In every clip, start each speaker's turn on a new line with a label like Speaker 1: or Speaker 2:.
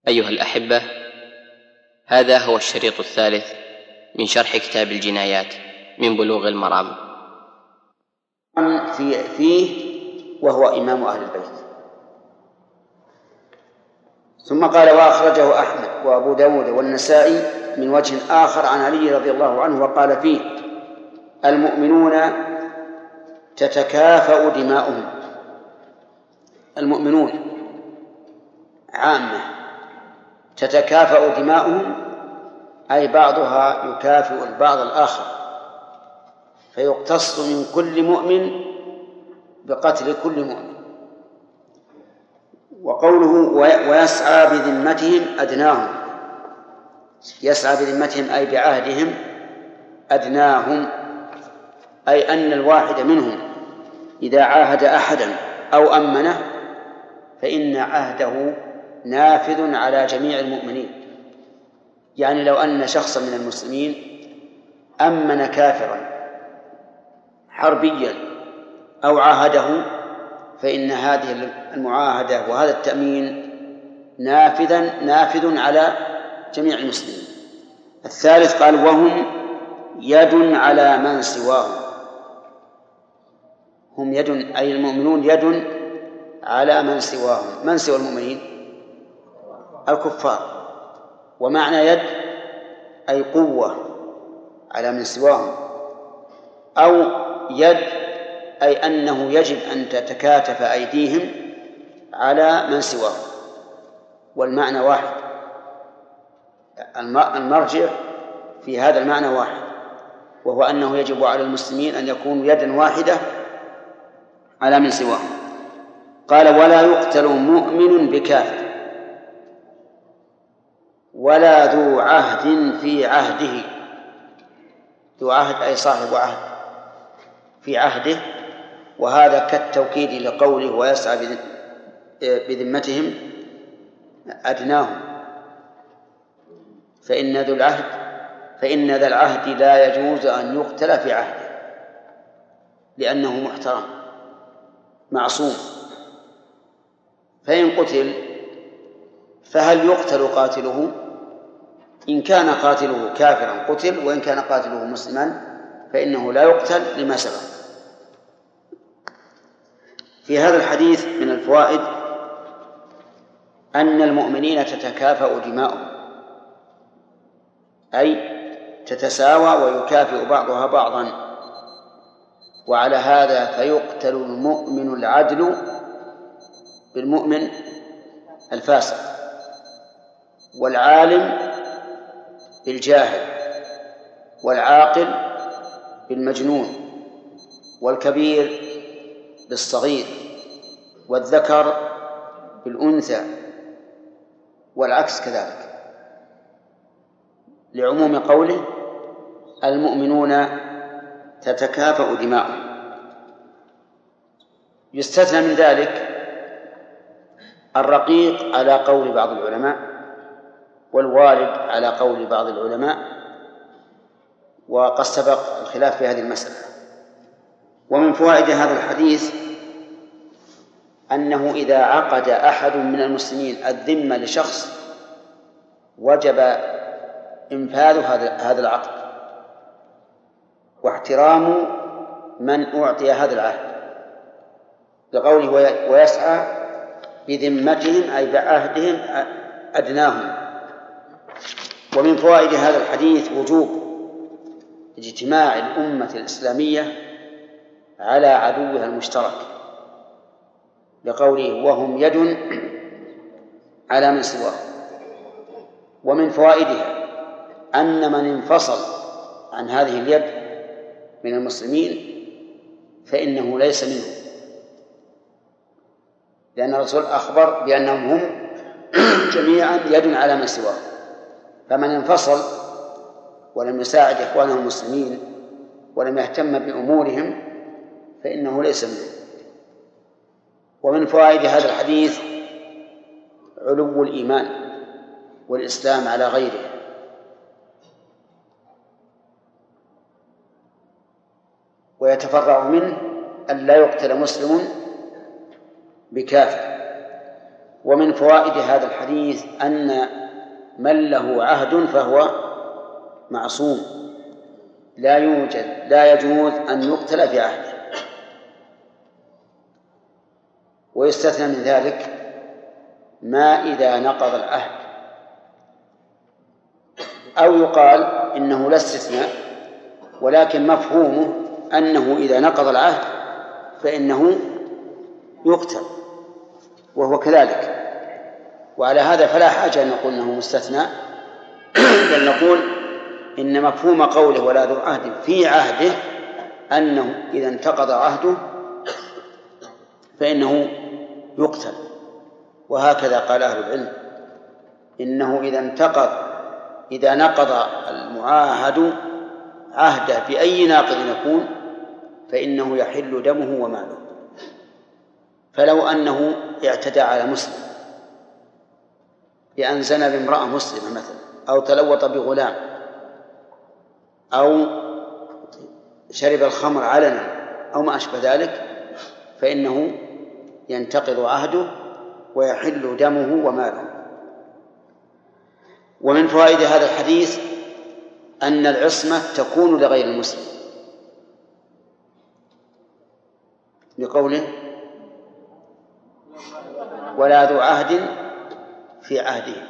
Speaker 1: أيها الأحبة، هذا هو الشريط الثالث من شرح كتاب الجنايات من بلوغ المرام.
Speaker 2: فيه وهو إمام أهل البيت. ثم قال: وأخرجه أحمد وأبو داود والنسائي من وجه آخر عن علي رضي الله عنه وقال فيه: المؤمنون تتكافأ دماؤهم. المؤمنون عامة تتكافأ دماؤهم، أي بعضها يكافئ البعض الآخر، فيقتص من كل مؤمن بقتل كل مؤمن. وقوله ويسعى بذمتهم أدناهم، يسعى بذمتهم أي بعهدهم أدناهم، أي أن الواحد منهم إذا عاهد أحدا أو أمنه فإن عهده نافذ على جميع المؤمنين. يعني لو أن شخصا من المسلمين أمن كافرا حربيا أو عاهده، فإن هذه المعاهدة وهذا التأمين نافذ على جميع المسلمين. الثالث قال: وهم يد على من سواهم. هم يد أي المؤمنون يد على من سواهم. من سوى المؤمنين؟ الكفار. ومعنى يد أي قوة على من سواهم، أو يد أي أنه يجب أن تتكاتف أيديهم على من سواهم، والمعنى واحد. المرجع في هذا المعنى واحد، وهو أنه يجب على المسلمين أن يكونوا يدا واحدة على من سواهم. قال: ولا يقتل مؤمن بكافر ولا ذو عهد في عهده. ذو عهد أي صاحب عهد في عهده، وهذا كالتوكيد لقوله ويسعى بذمتهم أدناهم، فإن ذا العهد لا يجوز أن يقتل في عهده، لأنه محترم معصوم. فإن قتل فهل يقتل قاتله؟ إن كان قاتله كافرا قتل، وإن كان قاتله مسلما فإنه لا يقتل لما سبق. في هذا الحديث من الفوائد أن المؤمنين تتكافأ دماؤهم، أي تتساوى ويكافئ بعضها بعضا. وعلى هذا فيقتل المؤمن العدل بالمؤمن الفاسق، والعالم بالجاهل، والعاقل بالمجنون، والكبير بالصغير، والذكر بالأنثى، والعكس كذلك، لعموم قوله المؤمنون تتكافأ دماؤهم. يستثنى من ذلك الرقيق على قول بعض العلماء، والوالد على قول بعض العلماء، وقد سبق الخلاف في هذه المسألة. ومن فوائد هذا الحديث أنه إذا عقد أحد من المسلمين الذمة لشخص وجب إنفاذ هذا العقد واحترام من أعطي هذا العهد، بقوله ويسعى بذمتهم أي بعهدهم أدناهم. ومن فوائد هذا الحديث وجوب اجتماع الأمة الإسلامية على عدوها المشترك، لقوله وهم يد على من سواهم. ومن فوائدها أن من انفصل عن هذه اليد من المسلمين فإنه ليس منهم، لأن الرسول أخبر بأنهم هم جميعا يد على من سواهم، فمن انفصل ولم يساعد إخوانه المسلمين ولم يهتم بأمورهم فإنه ليس منهم. ومن فوائد هذا الحديث علو الإيمان والإسلام على غيره، ويتفرع منه أن لا يقتل مسلم بكافر. ومن فوائد هذا الحديث أن من له عهد فهو معصوم، لا يجوز أن يقتل في عهده. ويستثنى من ذلك ما إذا نقض العهد، أو يقال إنه لا استثناء، ولكن مفهومه أنه إذا نقض العهد فإنه يقتل، وهو كذلك. وعلى هذا فلا حاجة أن نقول أنه مستثنى، بل نقول إن مفهوم قوله ولا ذو عهد في عهده أنه إذا انتقض عهده فإنه يقتل. وهكذا قال أهل العلم إنه إذا نقض المعاهد عهده بأي ناقض يكون فإنه يحل دمه وماله. فلو أنه اعتدى على مسلم بأن زنى بامرأة مسلمة مثلا، أو تلوط بغلام، أو شرب الخمر علنا، أو ما أشبه ذلك، فإنه ينتقض عهده ويحل دمه وماله. ومن فوائد هذا الحديث أن العصمة تكون لغير المسلم، لقوله ولا ذو عهد في عهده.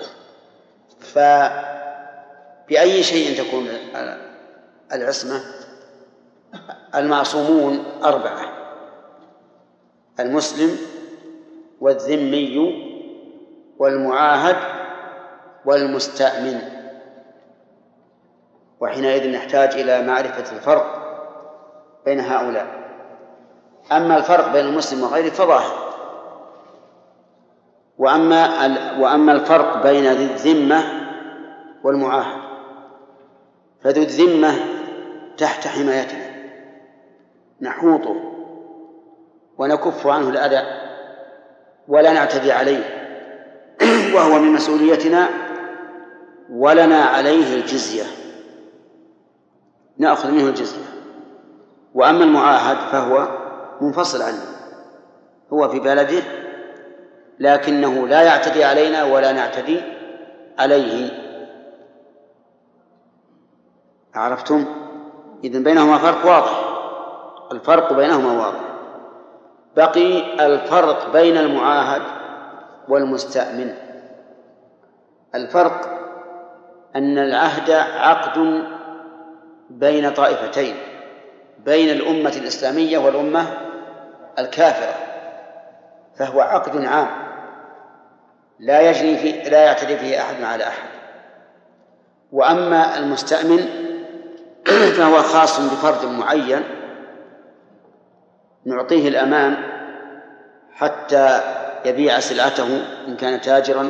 Speaker 2: فبأي شيء تكون العصمة؟ المعصومون 4: المسلم والذمي والمعاهد والمستأمن. وحينئذ نحتاج إلى معرفة الفرق بين هؤلاء. أما الفرق بين المسلم وغيره فظاهر، وأما الفرق بين ذي الذمة والمعاهد فذو الذمة تحت حمايتنا، نحوطه ونكف عنه الأذى ولا نعتدي عليه، وهو من مسؤوليتنا، ولنا عليه الجزية، نأخذ منه الجزية. وأما المعاهد فهو منفصل عنه، هو في بلده لكنه لا يعتدي علينا ولا نعتدي عليه. عرفتم؟ إذن بينهما فرق واضح، الفرق بينهما واضح. بقي الفرق بين المعاهد والمستأمن. الفرق أن العهد عقد بين طائفتين، بين الأمة الإسلامية والأمة الكافرة، فهو عقد عام لا يعتدي فيه أحد على أحد. وأما المستأمن فهو خاص بفرد معين نعطيه الأمان حتى يبيع سلعته إن كان تاجرا،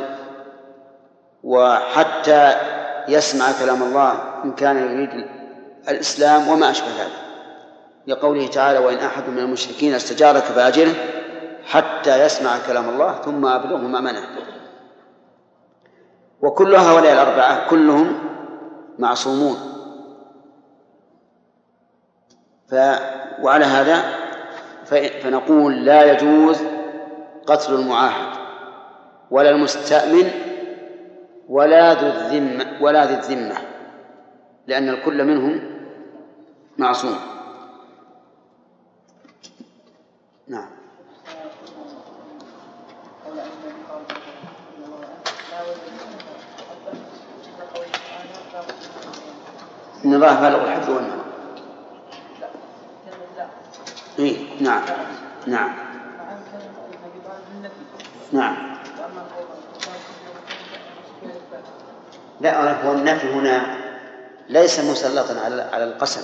Speaker 2: وحتى يسمع كلام الله إن كان يريد الإسلام وما أشبه ذلك، لقوله تعالى وإن أحد من المشركين استجارك فأجره حتى يسمع كلام الله ثم أبلغه مأمنه. وكل هؤلاء الأربعة كلهم معصومون. وعلى هذا فنقول لا يجوز قتل المعاهد ولا المستأمن ولا ذي الذمة، لأن الكل منهم معصوم. نعم. إن الله بالغ الحب والنوى. إيه نعم نعم نعم. لا، هو النفي هنا ليس مسلطا على القسم.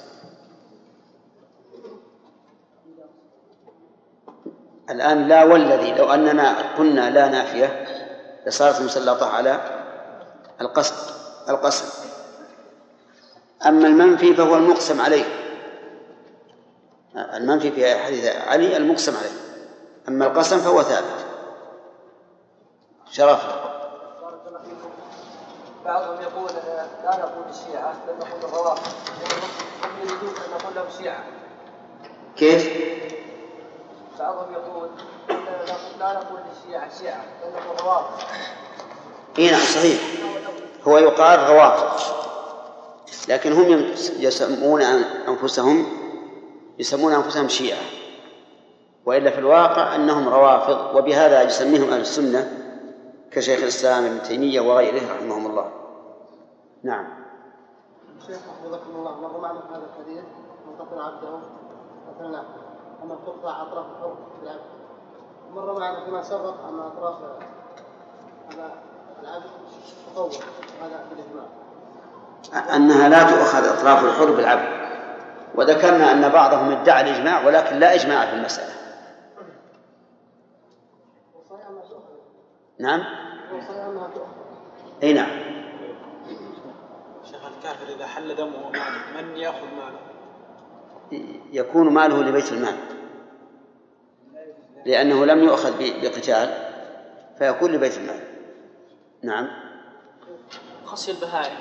Speaker 2: الآن لا والذي، لو أننا قلنا لا نافية لصارت مسلطة على القسم. أما المنفي فهو المقسم عليه، المنفي في حديث علي المقسم عليه، أما القسم فهو ثابت. شرف.
Speaker 3: بعضهم يقول لا نقول الشيعة بل نقول الروافض، هم يريدون أن نقول لهم شيعة.
Speaker 2: كيف؟
Speaker 3: بعضهم يقول لا نقول للشيعة شيعة بل نقول روافض.
Speaker 2: إيه نعم صحيح، هو يقال روافض، لكن هم يسمون أنفسهم شيعة، وإلا في الواقع أنهم روافض، وبهذا يسميهم أهل السنة كشيخ الإسلام ابن تيمية وغيره رحمهم الله. نعم.
Speaker 3: شيخ حفظكم الله، مر معنا في هذا الحديث من قتل عبده قتلناه، أما تقطع أطراف الحر بالعبد. مر معنا فيما سبق أن أطراف هذا العبد تطور، هذا بالإجماع
Speaker 2: أنها لا تؤخذ أطراف الحر بالعبد، وذكرنا أن بعضهم ادعى الإجماع ولكن لا إجماع في المسألة. نعم. أي نعم.
Speaker 3: شيخ الكافر إذا حل دمه من يأخذ ماله؟
Speaker 2: يكون ماله لبيت المال، لأنه لم يؤخذ بقتال فيكون لبيت المال. نعم.
Speaker 3: خصي البهائم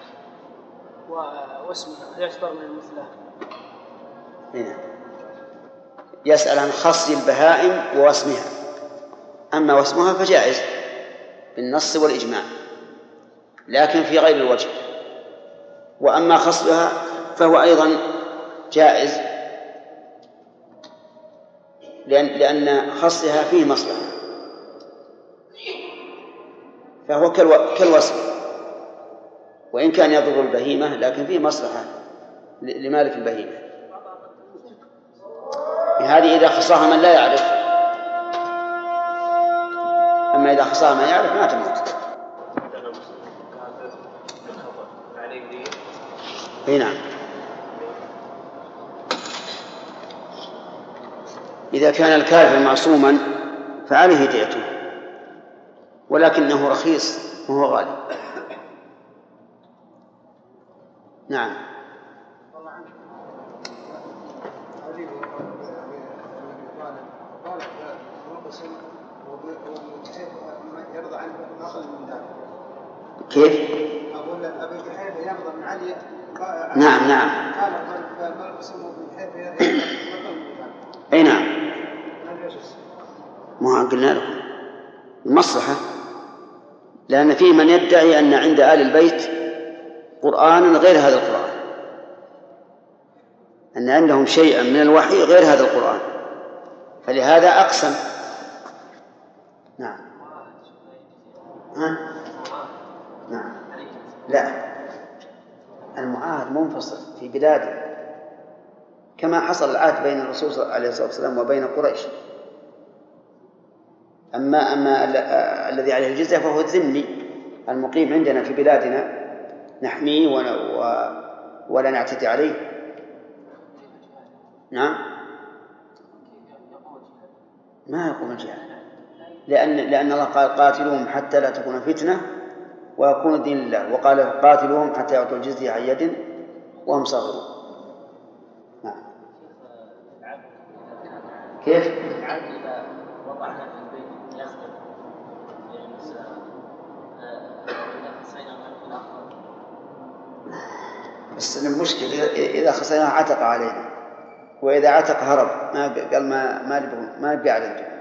Speaker 3: واسمها يعتبر من المثلى.
Speaker 2: هنا يسأل عن خصي البهائم واسمها، أما واسمها فجائز بالنص والإجماع، لكن في غير الوجه. وأما خصلها فهو أيضا جائز، لأن خصلها فيه مصلحة، فهو كالوسم، وإن كان يضر البهيمة لكن فيه مصلحة لمالك البهيمة. هذه إذا خصاها من لا يعرف، أما إذا خصاها من يعرف ما تموت. نعم. إذا كان الكافر معصوما فعليه ديته، ولكنه رخيص وهو غالي. نعم. كيف؟
Speaker 3: أقول أبي جحيفة يرضى من علي.
Speaker 2: نعم نعم. أي نعم. ما قلنا لكم المصلحة، لأن فيه من يدعي أن عند آل البيت قرآن غير هذا القرآن، أن عندهم شيئا من الوحي غير هذا القرآن، فلهذا أقسم. نعم. ها؟ نعم. لا، المعاهد منفصل في بلاده، كما حصل العهد بين الرسول عليه الصلاة والسلام وبين قريش. أما الذي عليه الجزية فهو الذمي المقيم عندنا في بلادنا، نحميه ولا نعتدي عليه. نعم. ما يقوم الجهاد، لأن الله قال قاتلوهم حتى لا تكون فتنة ويكون الدين لله، وقال قاتلوهم حتى يعطوا الجزية عن يد وهم صاغرون. نعم. كيف؟
Speaker 1: العبد إذا وضعنا في البيت يسقط
Speaker 2: بس المشكلة إذا خسرنا عتق علينا، وإذا عتق هرب قال ما نبي على الجنة.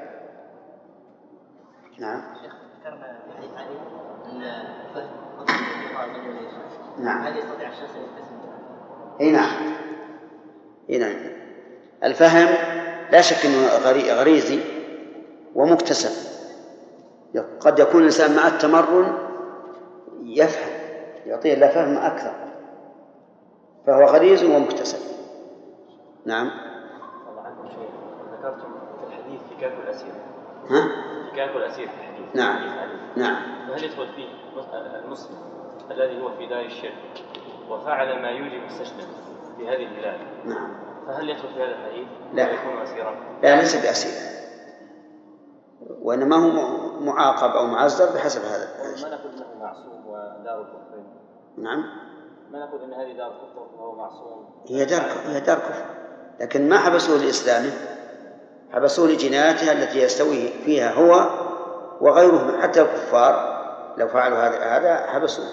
Speaker 2: نعم.
Speaker 1: ذكرنا في حديث علي أن فهم
Speaker 2: نعم.
Speaker 1: هل يستطيع الشخص أن يقتسم؟
Speaker 2: أي نعم. أي نعم. الفهم لا شك أنه غريزي ومكتسب، قد يكون الإنسان مع التمرن يفهم، يعطيه الله فهم أكثر، فهو غريز ومكتسب. نعم.
Speaker 4: الله عنكم شيء، ذكرتم في الحديث فكاك الأسير.
Speaker 2: ها؟
Speaker 4: فكاك الأسير في الحديث.
Speaker 2: نعم. نعم.
Speaker 4: فهل يدخل فيه المسلم الذي هو في دار الشرك وفعل ما يوجب السجن في هذه البلاد؟
Speaker 2: نعم.
Speaker 4: فهل يدخل في هذا الحديث؟
Speaker 2: لا.
Speaker 4: ويكون أسيرا؟
Speaker 2: لا، ليس بأسير، وإنما هو معاقب أو معذر بحسب هذا.
Speaker 4: ما نقول أنه معصوم ودار الكفر.
Speaker 2: نعم.
Speaker 4: ما نقول أن هذه دار كفر وهو معصوم.
Speaker 2: هي دار كفر، لكن ما حبسوه لإسلامه، حبسوه لجناياته التي يستوي فيها هو وغيره، حتى الكفار لو فعلوا هذا حبسوه.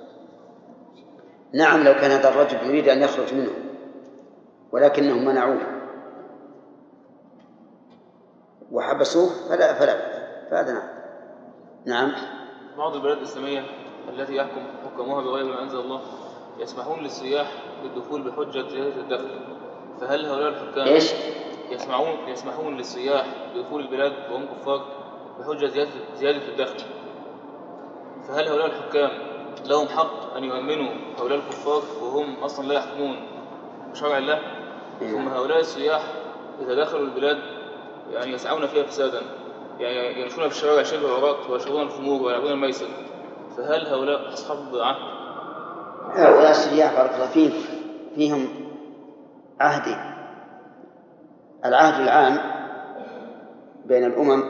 Speaker 2: نعم، لو كان هذا الرجل يريد أن يخرج منه ولكنهم منعوه، وحبسوه فهذا نعم. نعم.
Speaker 5: بعض البلاد الإسلامية التي يحكم حكامها بغير ما أنزل الله يسمحون للسياح بالدخول بحجة زيادة الدخل، فهل هؤلاء الحكام
Speaker 2: إيش؟
Speaker 5: يسمحون للسياح بدخول البلاد وهم كفار بحجة زيادة الدخل، فهل هؤلاء الحكام لهم حق أن يؤمنوا هؤلاء الكفار وهم أصلا لا يحكمون بشرع الله؟ ثم هؤلاء السياح إذا دخلوا البلاد يعني يسعون فيها فسادا، يعني يمشون في الشوارع شبه العراق ويشربون الخمور ويلعبون الميسر، فهل هؤلاء أصحاب عهد؟
Speaker 2: هؤلاء السياح بارك الله فيهم فيهم عهدين: العهد العام بين الأمم،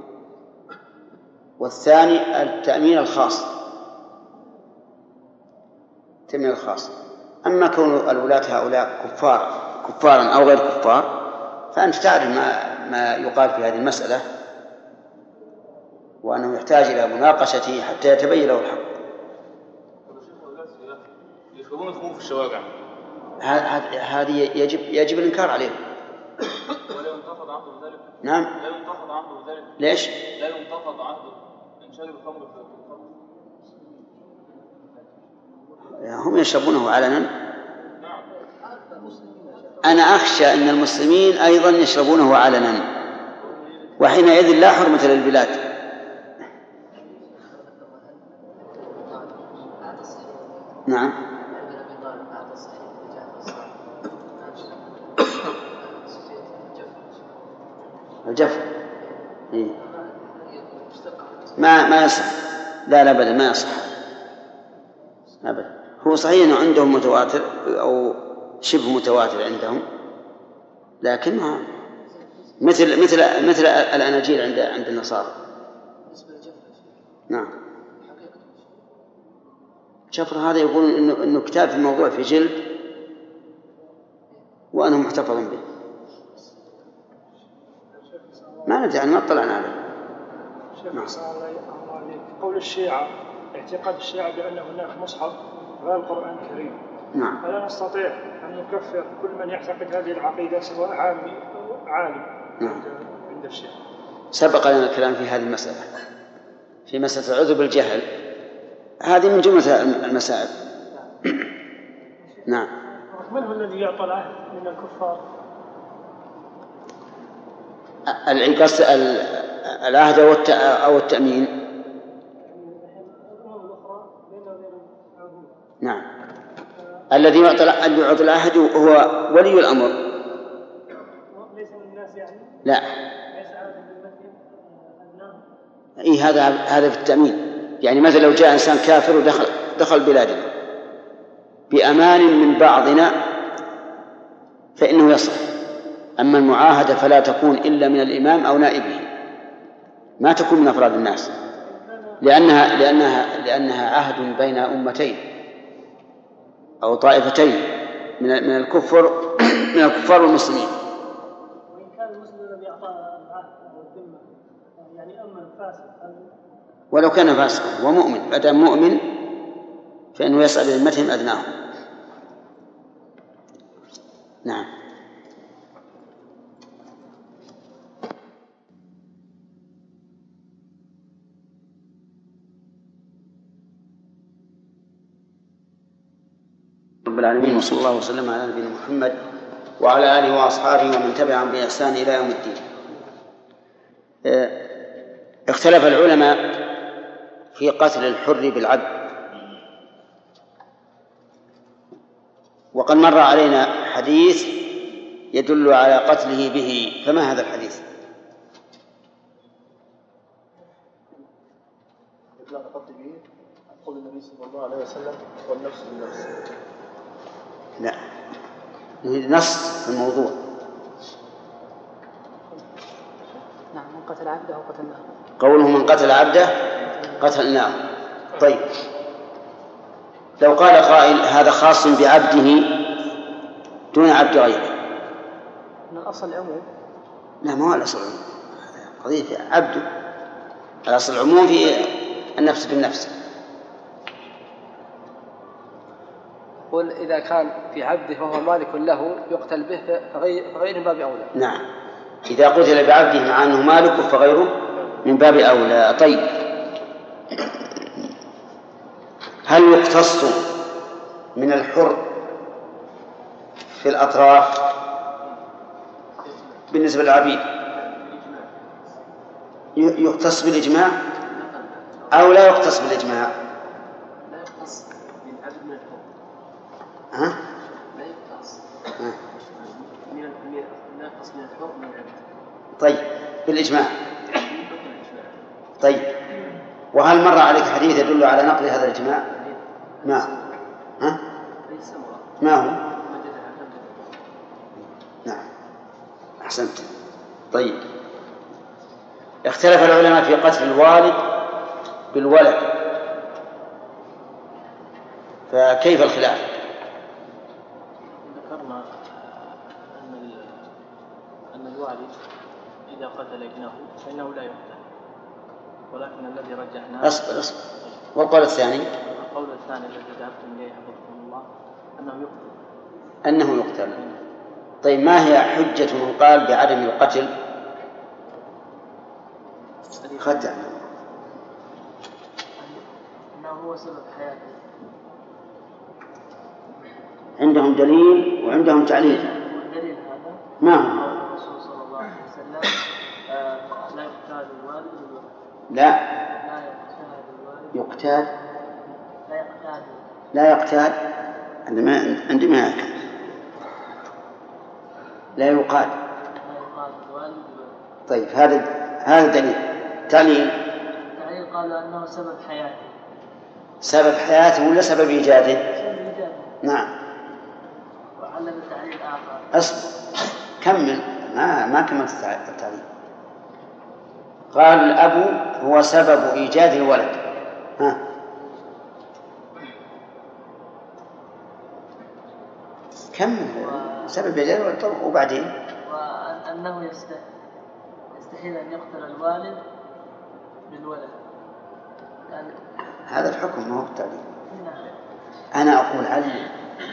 Speaker 2: والثاني التأمين الخاص. التأمين الخاص. أما كون الولاة هؤلاء كفارا أو غير كفار فأنت تعرف ما يقال في هذه المسألة، وأنه يحتاج إلى مناقشته حتى يتبين له الحق.
Speaker 5: يشربون الخمور في الشوارع،
Speaker 2: هذه يجب الإنكار عليهم.
Speaker 5: ولا ينتقض عهده بذلك؟
Speaker 2: نعم.
Speaker 5: لا ينتقض عهده بذلك.
Speaker 2: ليش؟
Speaker 5: لا ينتقض عهده إن شرب الخمر في الخمر.
Speaker 2: هم يشربونه علنا. أنا أخشى أن المسلمين أيضا يشربونه علنا، وحينئذ لا حرمة للبلاد. نعم. الجف ما يصح. لا أبدا ما يصح أبدا. هو صحيح أنه عندهم متواتر أو شبه متواتر عندهم، لكنها مثل الأناجيل عند النصارى. نعم. شفر هذا يقول إنه كتاب في الموضوع في جلد وأنا محتفظ به، ما ندري ما اطلعنا عليه.
Speaker 6: نعم. قول الشيعة، اعتقاد الشيعة بأن هناك مصحف غير القرآن الكريم.
Speaker 2: نعم.
Speaker 6: فلا نستطيع أن نكفر كل من يعتقد هذه العقيدة سواء عالم.
Speaker 2: نعم.
Speaker 6: عند الشيعة
Speaker 2: سبق لنا الكلام في هذه المسألة، في مسألة العذر بالجهل، هذه من جملة المسائل. نعم.
Speaker 6: من هو الذي يعطى العهد من الكفار؟
Speaker 2: العقاص العهد أو التأمين. نعم. الذي يعطى العهد هو ولي الأمر.
Speaker 6: ليس من الناس يعني؟
Speaker 2: لا. إيه هذا في التأمين. يعني مثلا لو جاء إنسان كافر ودخل بلادنا بأمان من بعضنا فإنه يصح. أما المعاهدة فلا تكون إلا من الإمام أو نائبه، ما تكون من أفراد الناس، لأنها عهد بين أمتين أو طائفتين من الكفار والمسلمين.
Speaker 6: وإن كان المسلم لم يعطى العهد أو الذمة يعني أمن فاسق،
Speaker 2: ولو كان فاسقا ومؤمن، بدأ مؤمن فإنه يسأل ذمتهم أدناهم. نعم. رب العالمين، وصلى الله وسلم على نبينا محمد وعلى آله وأصحابه ومن تبعهم بإحسان إلى يوم الدين. اختلف العلماء في قتل الحر بالعبد، وقد مر علينا حديث يدل على قتله به، فما هذا الحديث؟
Speaker 3: إطلاق قتل به قول النبي صلى الله عليه وسلم والنفس بالنفس.
Speaker 2: لا، نص في الموضوع.
Speaker 6: نعم. من قتل عبده قتلناه.
Speaker 2: قوله من قتل عبده قتلناه. طيب، لو قال قائل هذا خاص بعبده دون عبد غيره.
Speaker 6: من الأصل العموم.
Speaker 2: لا، ما هو الأصل العموم، قضية في عبده. الأصل العموم في النفس بالنفس.
Speaker 7: قل إذا كان في عبده فهو مالك له يقتل به فغير باب أولى.
Speaker 2: نعم. إذا قتل بعبده مع أنه مالك فغيره من باب أولى. طيب، هل يقتص من الحر في الأطراف بالنسبة للعبيد؟ يقتص بالإجماع أو لا يقتص بالإجماع؟
Speaker 7: لا يقتص من عبد من الحر.
Speaker 2: ها؟
Speaker 7: لا يقتص لا يقتص من الحر من العبد.
Speaker 2: طيب، بالإجماع. طيب، وهل مر عليك حديث يدل على نقل هذا الإجماع؟ ما ها؟ ما هو؟ نعم، أحسنت. طيب، اختلف العلماء في قتل الوالد بالولد، فكيف الخلاف؟
Speaker 8: ذكرنا أن الوالد إذا قتل ابنه فإنه لا يقتل، ولكن الذي رجحناه
Speaker 2: أصبر. والقول الثاني؟
Speaker 8: القول الثاني الذي ذهبتم إليه حفظكم الله
Speaker 2: أنه يقتل. طيب، ما هي حجة من قال بعدم القتل؟ خدع
Speaker 7: أنه هو سبب حياته.
Speaker 2: عندهم دليل وعندهم تعليل.
Speaker 7: والدليل هذا
Speaker 2: ما هو؟
Speaker 7: قول الرسول صلى الله عليه وسلم لا يقتال الوالد بالولد.
Speaker 2: لا
Speaker 7: يقتال الوالد.
Speaker 2: يقتال.
Speaker 7: لا
Speaker 2: يقتال. عندما يقتال لا يقال.
Speaker 7: الوالد.
Speaker 2: طيب، هذا دليل. تعليل
Speaker 7: قالوا أنه سبب حياته.
Speaker 2: سبب حياته ولا سبب إيجاده؟
Speaker 7: سبب إيجاده.
Speaker 2: نعم.
Speaker 7: وعلم تعليل آخر.
Speaker 2: أصبر، كمل. ما كملت التعليل. قال الأب هو سبب إيجاد الولد. ها، كمل. سبب إيجاد الولد. وبعدين
Speaker 7: وأنه يستحيل أن يقتل الوالد بالولد. يعني
Speaker 2: هذا الحكم ما هو التعليل. أنا أقول علم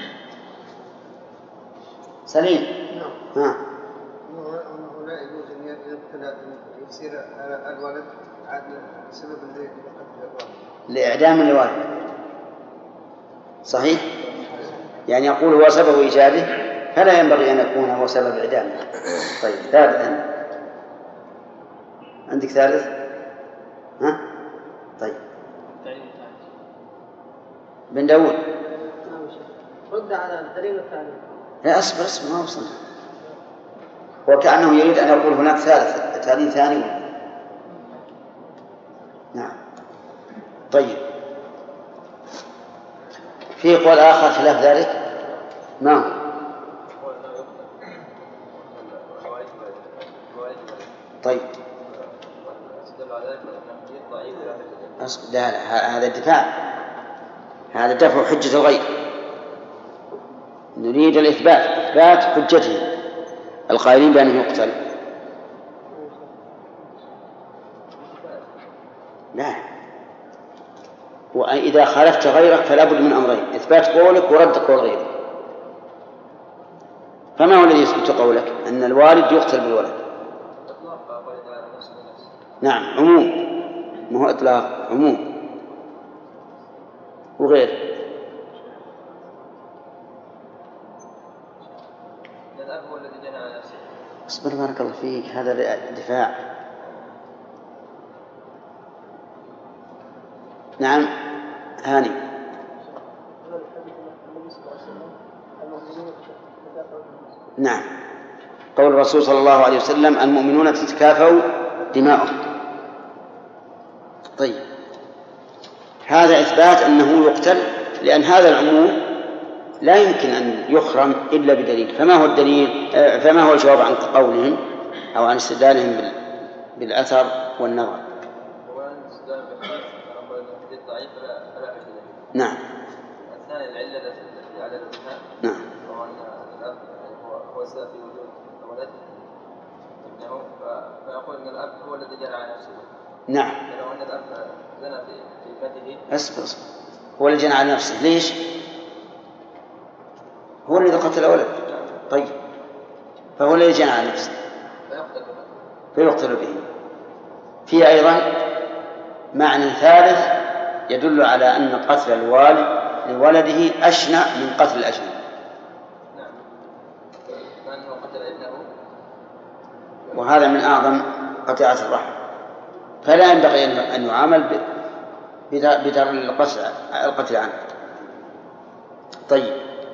Speaker 2: سليم.
Speaker 3: أنه لا يجوز أن يقتل يصير الولد عاد سبب لقتل الوالد،
Speaker 2: لإعدام الوالد. صحيح؟ يعني يقول هو سبب إيجاده، فلا ينبغي أن يكون هو سبب إعدامه. طيب، ثالثا عندك ثالث؟ ها؟ طيب، بن داود.
Speaker 7: رد على الدليل الثاني.
Speaker 2: لا، أصبر ما وصلنا. وكأنه يريد أن يقول هناك تعليل ثاني. نعم. طيب، في قول آخر خلاف ذلك. ما هو؟ طيب، لا، هذا الدفاع، هذا دفع حجة الغير. نريد إثبات حجته القائلين بأنه يقتل. لا، وإذا خالفت غيرك فلا بد من أمرين: إثبات قولك ورد قول غيرك. فما هو الذي يثبت قولك أن الوالد يقتل بالولد؟ نعم، عموم، ما هو إطلاق، عموم. وغير
Speaker 9: الأب هو الذي جنى على نفسه.
Speaker 2: اصبر بارك الله فيك، هذا دفاع. نعم، هاني. نعم، قول الرسول صلى الله عليه وسلم: المؤمنون تتكافأ دماؤهم. طيب، هذا إثبات أنه يقتل، لأن هذا العموم لا يمكن أن يخرم إلا بدليل. فما هو الدليل؟ فما هو الجواب عن قولهم أو عن استدلالهم بالأثر والنظر؟ نعم.
Speaker 9: الثاني العلة التي على الإثنان.
Speaker 2: نعم.
Speaker 9: وهو أن الأب هو السبب في وجود الولد ابنه، فيقول أن الأب هو الذي جنى على نفسه.
Speaker 2: نعم.
Speaker 9: لو أن الأب زنى في ابنته.
Speaker 2: أصبر. هو اللي جنى على نفسه. ليش؟ هو الذي قتل ولد. طيب، فهو الذي جنى على نفسه.
Speaker 9: فيقتل
Speaker 2: فيقتل به. في أيضا معنى ثالث يدل على أن قتل الوالد لولده أشنع من قتل الأجنبي. وهذا من أعظم قطيعة الرحم، فلا ينبغي أن يعامل بدار القتل عنه. طيب،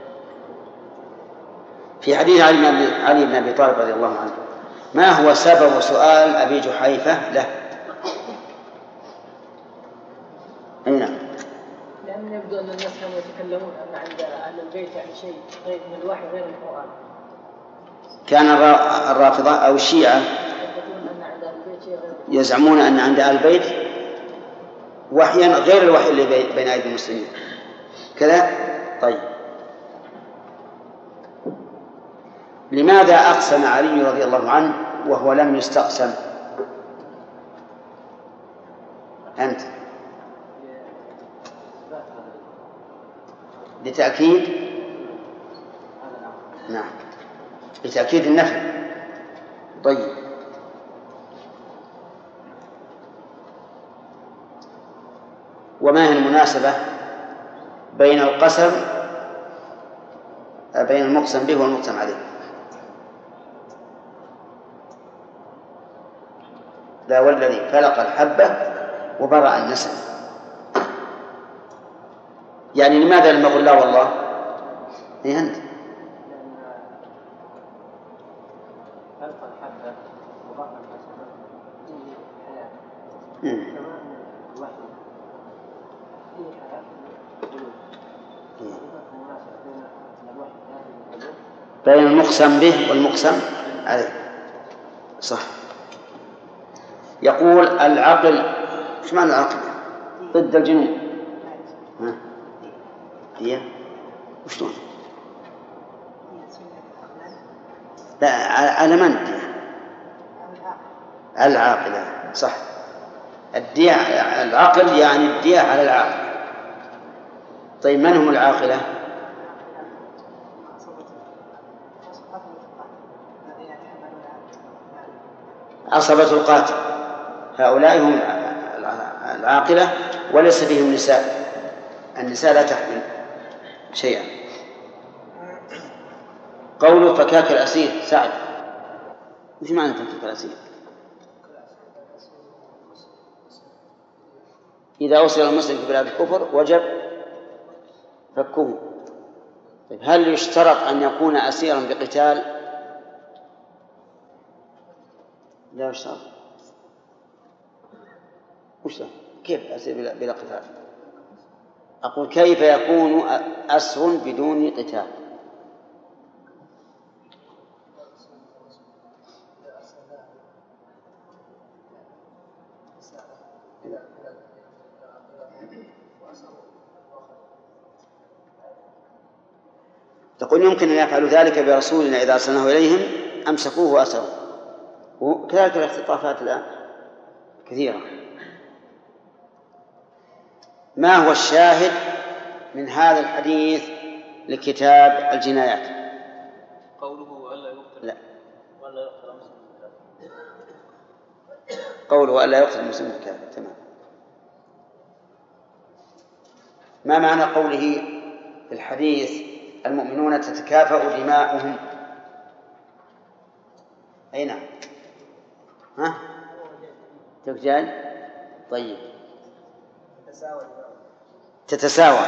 Speaker 2: في حديث علي بن أبي طالب رضي الله عنه: ما هو سبب سؤال أبي جحيفة له؟ أي نعم.
Speaker 7: لأن يبدو أن الناس كانوا يتكلمون أن عند أهل البيت يعني شيء غير من الوحي غير القرآن.
Speaker 2: كان الرافضة أو الشيعة يزعمون أن عند أهل البيت وحيا غير الوحي اللي بين أيدي المسلمين كذا. طيب، لماذا أقسم علي رضي الله عنه وهو لم يستقسم؟ أنت لتأكيد، نعم، لتأكيد النفي. طيب، وما هي المناسبة بين القسم بين المقسم به والمقسم عليه؟ لا والذي فلق الحبة وبرأ النسل. يعني لماذا لم يقل لا والله؟ هي أنت
Speaker 7: فلق الحبة وبرأ النسل
Speaker 2: بين المقسم به والمقسم عليه. صح. يقول العقل، ايش معنى العقل؟ ضد الجنون. هي وشلون؟ لا، على من؟ العاقلة. صح. الدية العقل يعني الدية على العاقل. طيب، من هم العاقلة؟ عصبة القاتل، هؤلاء هم العاقلة، وليس فيهم نساء. النساء لا تحمل شيئا. قوله فكاك الأسير. سعد، ايش معنى فكاك الأسير؟ إذا وصل المسلم في بلاد الكفر وجب فكه. طيب، هل يشترط أن يكون أسيرا بقتال؟ لا يشترط. وش كيف أسير بلا قتال؟ أقول كيف يكون أسر بدون قتال؟ تقول يمكن أن يفعلوا ذلك برسولنا إذا أرسلناه إليهم أمسكوه وأسروه. وكذلك الاختطافات الآن كثيرة. ما هو الشاهد من هذا الحديث لكتاب الجنايات؟
Speaker 5: قوله ألا يقتل.
Speaker 2: لا،
Speaker 8: ولا يقتل مسلم بالكافر.
Speaker 2: قوله ألا يقتل مسلم بالكافر. تمام. ما معنى قوله في الحديث المؤمنون تتكافأ دماؤهم؟ أي نعم. ها؟ تفجال. طيب، تتساوى،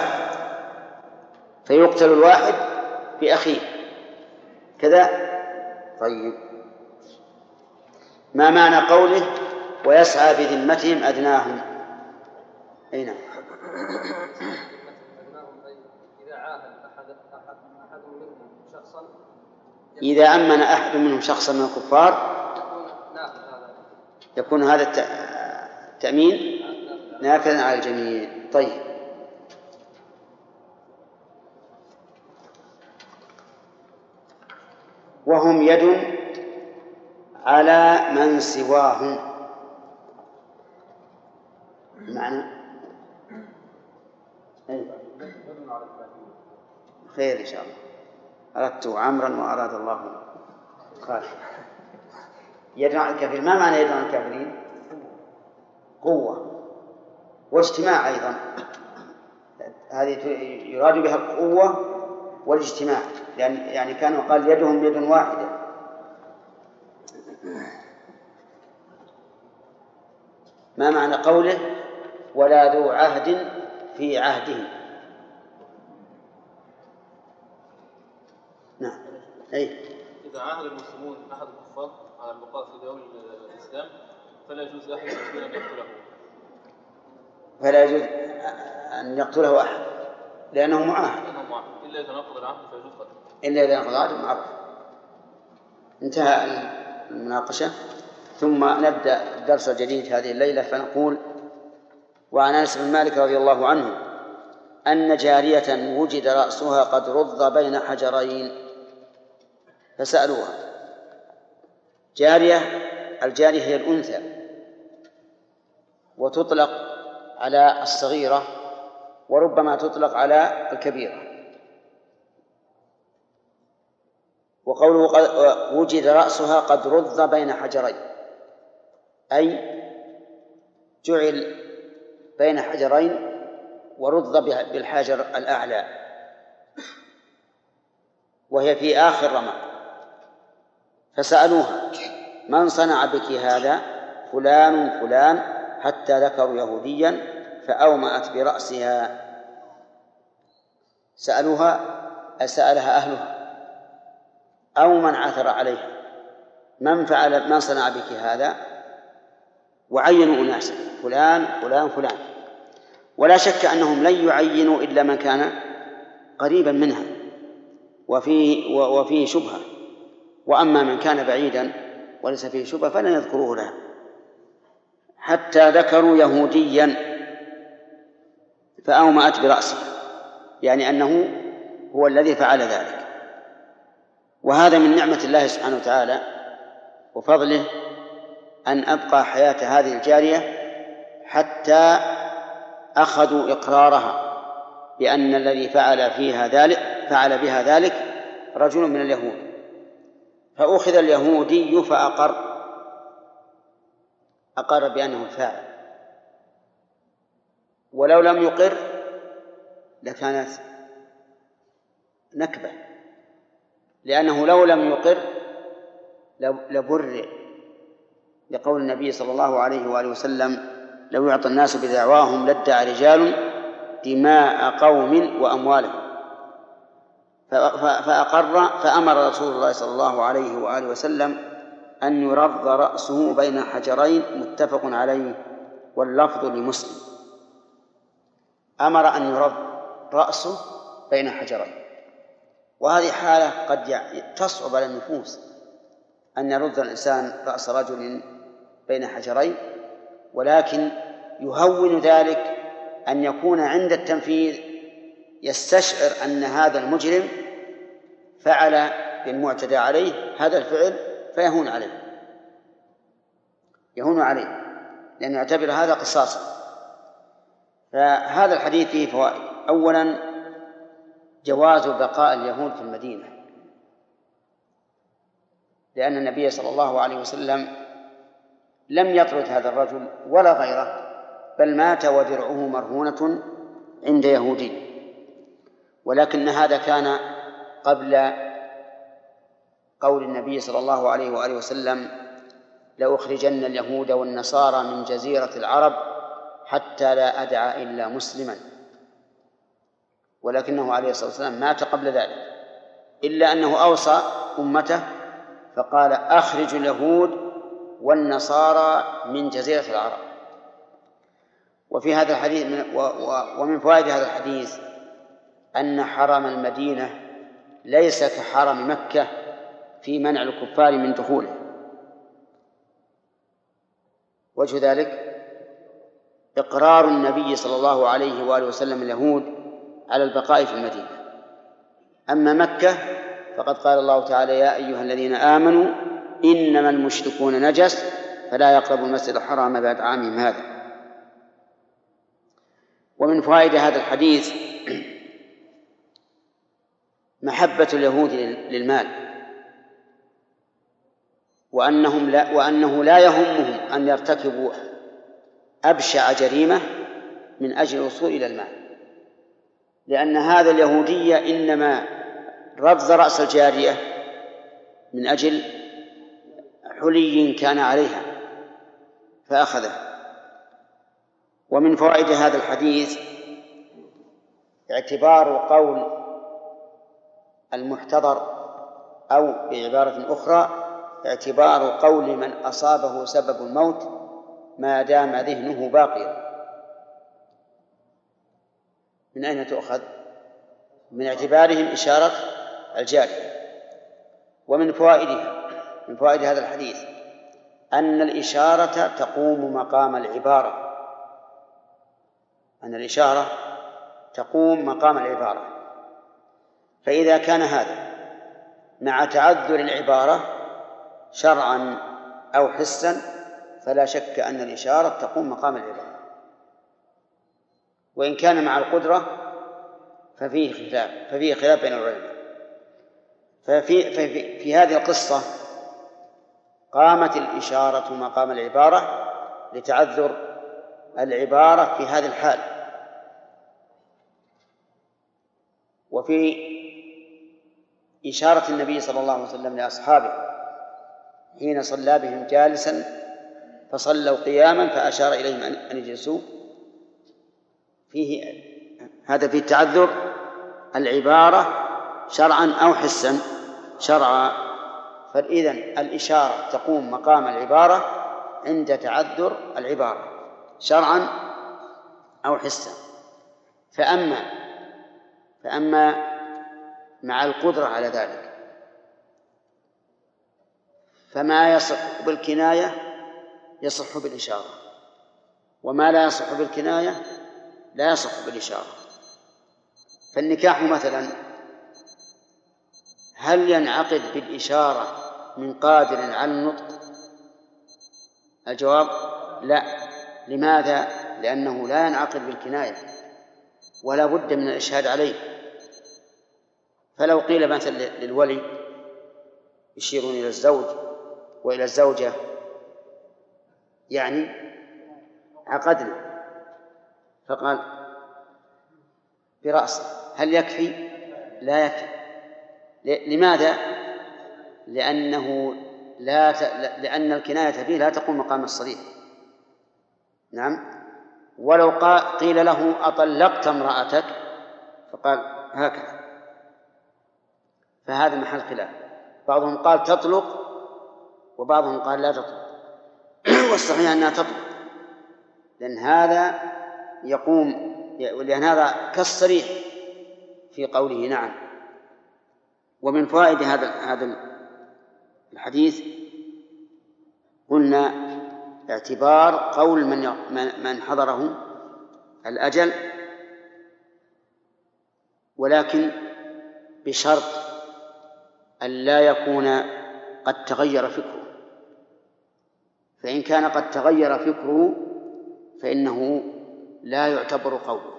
Speaker 2: فيقتل الواحد بأخيه كذا. طيب، ما معنى قوله ويسعى بذمتهم أدناهم؟ أي نعم. إذا أمن أحد منهم شخصا من الكفار يكون هذا التأمين نافذا على الجميع. طيب، وهم يد على من سواهم. معنى خير إن شاء الله. أردت عمرا وأراد الله خالد. يد عن الكافرين. ما معنى يد عن الكافرين؟ قوة واجتماع أيضا، هذه يراد بها القوة والاجتماع، يعني كانوا قال يدهم يد واحدة. ما معنى قوله ولا ذو عهد في عهده؟ نعم. أي
Speaker 5: إذا عاهد المسلمون أحد الكفار على البقاء في دولة الإسلام فلا يجوز أحد المسلمين أن يقتله.
Speaker 2: فلا يجوز أن يقتله أحد لأنه معاهد.
Speaker 5: إلا إذا نقض العهد فيجوز قتله.
Speaker 2: إلا إذا نقض العهد معروف. انتهى المناقشة. ثم نبدأ الدرس الجديد هذه الليلة، فنقول: وعن أنس بن مالك رضي الله عنه أن جارية وجد رأسها قد رض بين حجرين فسألوها. الجارية هي الأنثى، وتطلق على الصغيرة وربما تطلق على الكبيرة. وقوله وجد رأسها قد رض بين حجرين أي جعل بين حجرين ورض بالحجر الأعلى، وهي في آخر رمق. فسألوها: من صنع بك هذا؟ فلان فلان، حتى ذكروا يهوديا فأومأت برأسها. سألوها أسألها أهلها أو من عثر عليها من صنع بك هذا، وعينوا أناسا فلان فلان فلان، ولا شك أنهم لن يعينوا إلا من كان قريبا منها وفيه شبهة، وأما من كان بعيدا وليس فيه شبهة فلن يذكروه لها. حتى ذكروا يهوديا فأومأت برأسه، يعني أنه هو الذي فعل ذلك. وهذا من نعمة الله سبحانه وتعالى وفضله أن أبقى حياة هذه الجارية حتى أخذوا إقرارها بأن الذي فعل بها ذلك رجل من اليهود، فأخذ اليهودي فأقر بأنه الفاعل، ولو لم يقر لكانت نكبة، لأنه لو لم يقر لبرئ، لقول النبي صلى الله عليه وآله وسلم: لو يعطى الناس بدعواهم لادعى رجال دماء قوم وأموالهم. فأمر رسول الله صلى الله عليه وآله وسلم أن يرض رأسه بين حجرين، متفق عليه واللفظ لمسلم. أمر أن يرض رأسه بين حجرين، وهذه حالة قد تصعب على النفوس أن يرد الإنسان رأس رجل بين حجرين، ولكن يهون ذلك أن يكون عند التنفيذ يستشعر أن هذا المجرم فعل بالمعتدى عليه هذا الفعل فيهون عليه لأنه يعتبر هذا قصاصا. فهذا الحديث فيه فوائد. أولا جواز بقاء اليهود في المدينة، لأن النبي صلى الله عليه وسلم لم يطرد هذا الرجل ولا غيره، بل مات ودرعه مرهونة عند يهودي، ولكن هذا كان قبل قول النبي صلى الله عليه وآله وسلم: لأخرجن اليهود والنصارى من جزيرة العرب حتى لا أدع إلا مسلما. ولكنه عليه الصلاة والسلام مات قبل ذلك، إلا أنه أوصى أمته فقال: أخرج اليهود والنصارى من جزيرة العرب. وفي هذا الحديث ومن فوائد هذا الحديث أن حرم المدينة ليس كحرم مكة في منع الكفار من دخوله. وجه ذلك إقرار النبي صلى الله عليه وآله وسلم اليهود على البقاء في المدينة. أما مكة فقد قال الله تعالى: يا أيها الذين آمنوا إنما المشركون نجس فلا يقربوا المسجد الحرام بعد عامهم هذا. ومن فوائد هذا الحديث محبة اليهود للمال وأنه لا يهمهم أن يرتكبوا أبشع جريمة من أجل الوصول إلى المال، لأن هذا اليهودية إنما رفض رأس الجارية من أجل حلي كان عليها فأخذه. ومن فوائد هذا الحديث اعتبار قول المحتضر، أو بعبارة أخرى اعتبار قول من أصابه سبب الموت ما دام ذهنه باقيا. من أين تؤخذ؟ من اعتبارهم إشارة الجارية. ومن فوائد هذا الحديث أن الإشارة تقوم مقام العبارة، فإذا كان هذا مع تعذر العبارة شرعا أو حسا فلا شك أن الإشارة تقوم مقام العبارة، وإن كان مع القدرة ففيه خلاف بين العلماء. في هذه القصة قامت الإشارة مقام العبارة لتعذر العبارة في هذه الحال. وفي إشارة النبي صلى الله عليه وسلم لأصحابه حين صلى بهم جالسا فصلوا قياما فأشار إليهم أن يجلسوا، هذا في تعذر العبارة شرعا أو حسا. شرعا، فإذن الإشارة تقوم مقام العبارة عند تعذر العبارة شرعا أو حسا. فأما مع القدرة على ذلك فما يصح بالكناية يصح بالإشارة، وما لا يصح بالكناية لا يصح بالإشارة. فالنكاح مثلا هل ينعقد بالإشارة من قادر على النطق؟ الجواب لا. لماذا؟ لأنه لا ينعقد بالكناية ولا بد من الإشهاد عليه. فلو قيل مثلا للولي يشيرون إلى الزوج وإلى الزوجة يعني عقدنا، فقال برأسه، هل يكفي؟ لا يكفي. لماذا؟ لأن الكناية فيه لا تقوم مقام الصريح. نعم. ولو قيل له أطلقت امرأتك فقال هكذا، فهذا محل خلاف. بعضهم قال تطلق وبعضهم قال لا تطلق، والصحيح أنها تطلق، لأن هذا كالصريح في قوله نعم. ومن فوائد هذا الحديث قلنا اعتبار قول من حضره الأجل، ولكن بشرط أن لا يكون قد تغير فكره، فإن كان قد تغير فكره فإنه لا يعتبر قوله.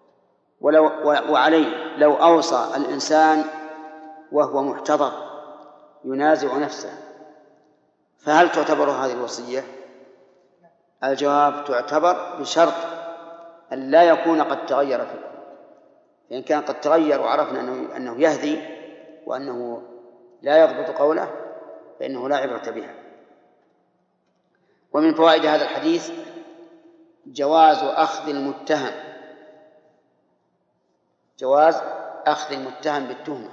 Speaker 2: وعليه لو أوصى الإنسان وهو محتضر ينازع نفسه فهل تعتبر هذه الوصية؟ الجواب تعتبر بشرط أن لا يكون قد تغير فكره. فإن كان قد تغير وعرفنا أنه يهدي وأنه لا يضبط قوله فإنه لا عبرة بها. ومن فوائد هذا الحديث جواز أخذ المتهم بالتهمة.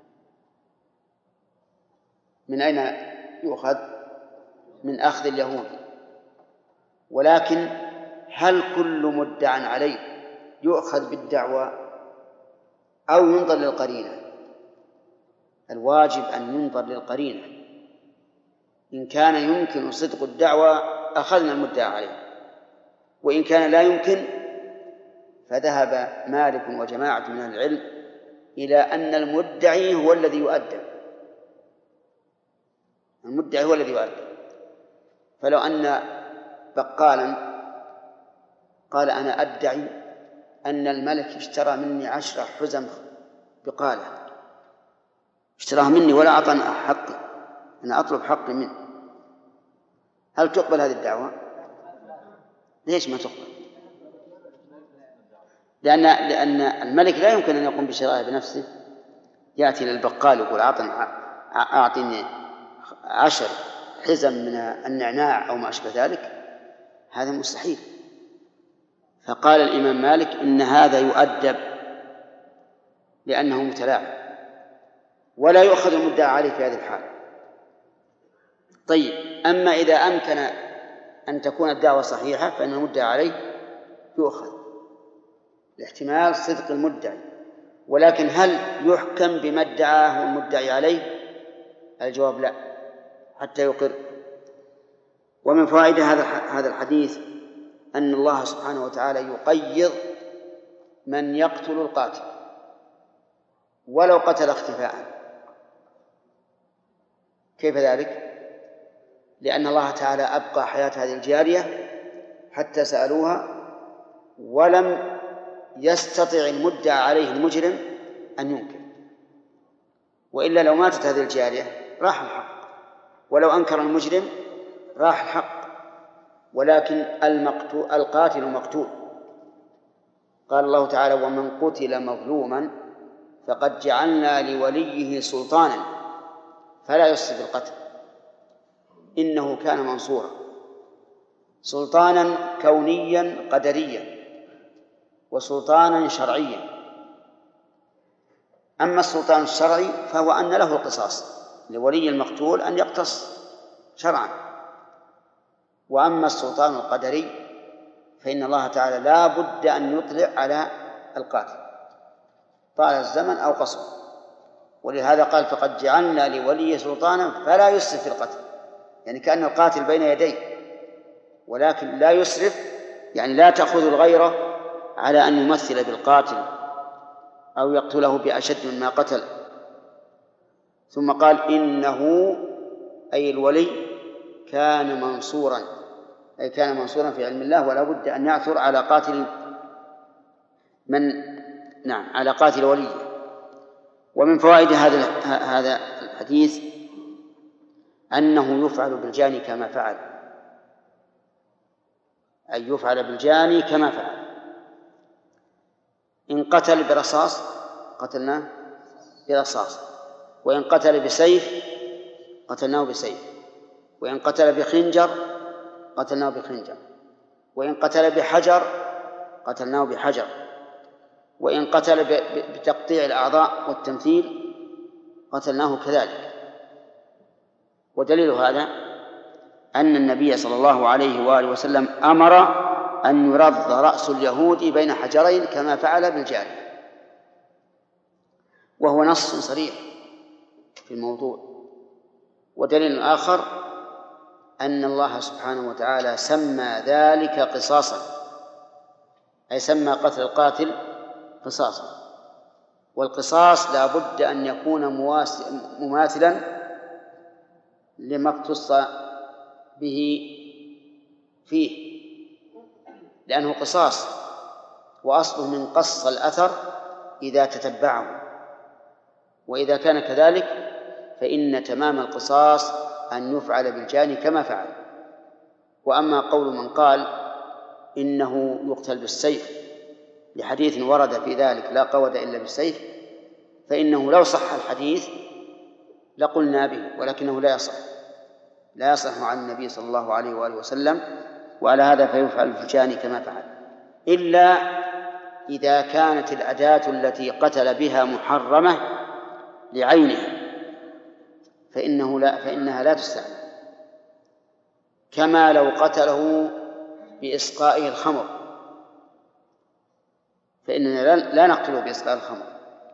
Speaker 2: من أين يؤخذ؟ من أخذ اليهود. ولكن هل كل مدع عليه يؤخذ بالدعوى أو ينظر للقرينة؟ الواجب أن ينظر للقرينة. إن كان يمكن صدق الدعوى أخذنا المدعى عليه، وإن كان لا يمكن فذهب مالك وجماعة من العلم إلى أن المدعي هو الذي يؤدب. فلو أن بقالا قال أنا أدعي أن الملك اشترى مني 10 حزم بقالة، اشتراها مني ولا أعطاني حقي، أنا أطلب حقي منه، هل تقبل هذه الدعوة؟ ليش ما تقبل؟ لأن الملك لا يمكن أن يقوم بشرائها بنفسه، يأتي للبقال يقول أعطني 10 حزم من النعناع أو ما أشبه ذلك، هذا مستحيل. فقال الإمام مالك إن هذا يؤدب لأنه متلاعب ولا يؤخذ المدعى عليه في هذه الحال. طيب، أما إذا أمكن أن تكون الدعوة صحيحة فإن المدعى عليه يؤخذ لاحتمال صدق المدعي، ولكن هل يحكم بما ادعاه المدعي عليه؟ الجواب لا، حتى يقر. ومن فوائد هذا الحديث أن الله سبحانه وتعالى يقيض من يقتل القاتل ولو قتل اختفاء. كيف ذلك؟ لأن الله تعالى أبقى حياة هذه الجارية حتى سألوها ولم يستطع المدعى عليه المجرم أن ينكر، وإلا لو ماتت هذه الجارية راح الحق، ولو أنكر المجرم راح الحق، ولكن القاتل مقتول. قال الله تعالى ومن قتل مظلوما فقد جعلنا لوليه سلطانا فلا يسرف في القتل إنه كان منصورا. سلطانا كونيا قدريا وسلطانا شرعيا. أما السلطان الشرعي فهو أن له القصاص لولي المقتول أن يقتص شرعا، وأما السلطان القدري فإن الله تعالى لا بد أن يطلع على القاتل طال الزمن أو قصر، ولهذا قال فقد جعلنا لولي سلطانا فلا يسرف في القتل، يعني كأن القاتل بين يديه ولكن لا يسرف، يعني لا تأخذ الغيرة على أن يمثل بالقاتل أو يقتله بأشد مما قتل. ثم قال إنه أي الولي كان منصورا، أي كان منصورا في علم الله، ولا بد أن يعثر على قاتل على قاتل وليه. ومن فوائد هذا الحديث أنه يفعل بالجاني كما فعل، أي يفعل بالجاني كما فعل. إن قتل برصاص قتلناه برصاص، وإن قتل بسيف قتلناه بسيف، وإن قتل بخنجر قتلناه بخنجر، وإن قتل بحجر قتلناه بحجر، وإن قتل بتقطيع الأعضاء والتمثيل قتلناه كذلك. ودليل هذا أن النبي صلى الله عليه وآله وسلم أمر أن يرض رأس اليهود بين حجرين كما فعل بالجارية، وهو نص صريح في الموضوع. ودليل آخر أن الله سبحانه وتعالى سمى ذلك قصاصا، أي سمى قتل القاتل قصاصا، والقصاص لا بد أن يكون مماثلا لما اقتص به فيه، لأنه قصاص، وأصله من قص الأثر إذا تتبعه، وإذا كان كذلك فإن تمام القصاص أن يفعل بالجاني كما فعل. وأما قول من قال إنه يقتل بالسيف لحديث ورد في ذلك لا قود إلا بالسيف، فإنه لو صح الحديث لقلنا به، ولكنه لا يصح عن النبي صلى الله عليه وآله وسلم، وعلى هذا فيفعل بالجاني كما فعل، إلا إذا كانت الأداة التي قتل بها محرمة لعينها فإنها لا تستعمل، كما لو قتله بإسقائه الخمر فإننا لا نقتله بإسقاء الخمر،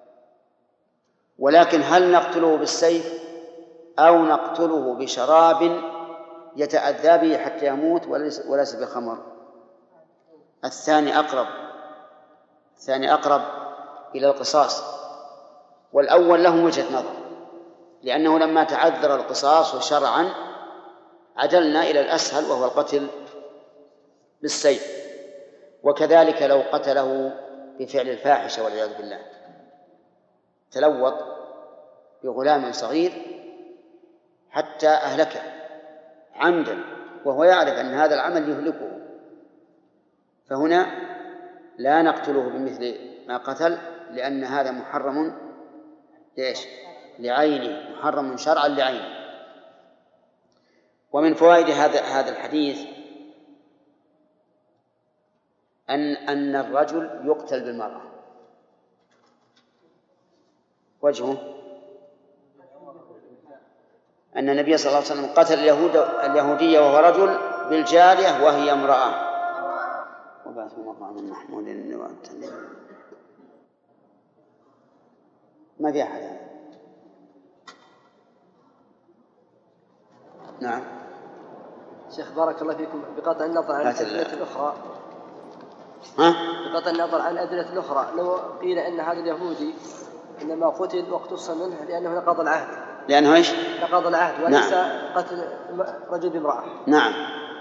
Speaker 2: ولكن هل نقتله بالسيف أو نقتله بشراب يتأذى به حتى يموت وليس بخمر؟ الثاني أقرب إلى القصاص، والأول له وجهة نظر، لأنه لما تعذر القصاص شرعا عدلنا إلى الأسهل وهو القتل بالسيف. وكذلك لو قتله بفعل الفاحشة والعياذ بالله، تلوط بغلام صغير حتى أهلكه عمدا وهو يعرف أن هذا العمل يهلكه، فهنا لا نقتله بمثل ما قتل، لأن هذا محرم ليش؟ لعينه، محرم شرعا لعينه. ومن فوائد هذا الحديث أن الرجل يقتل بالمرأة. وجهه أن النبي صلى الله عليه وسلم قتل اليهودية وهو رجل بالجارية وهي امرأة. وبعث مقام محمود ما في أحد. نعم
Speaker 10: شيخ بارك الله فيكم، بقطع النظر عن الأدلة الأخرى بقطع النظر عن الأدلة الأخرى، لو قيل أن هذا اليهودي إنما قتل واقتص منه لأنه نقض العهد،
Speaker 2: لأنه إيش؟
Speaker 10: نقض العهد وليس قتل رجل بامرأة.
Speaker 2: نعم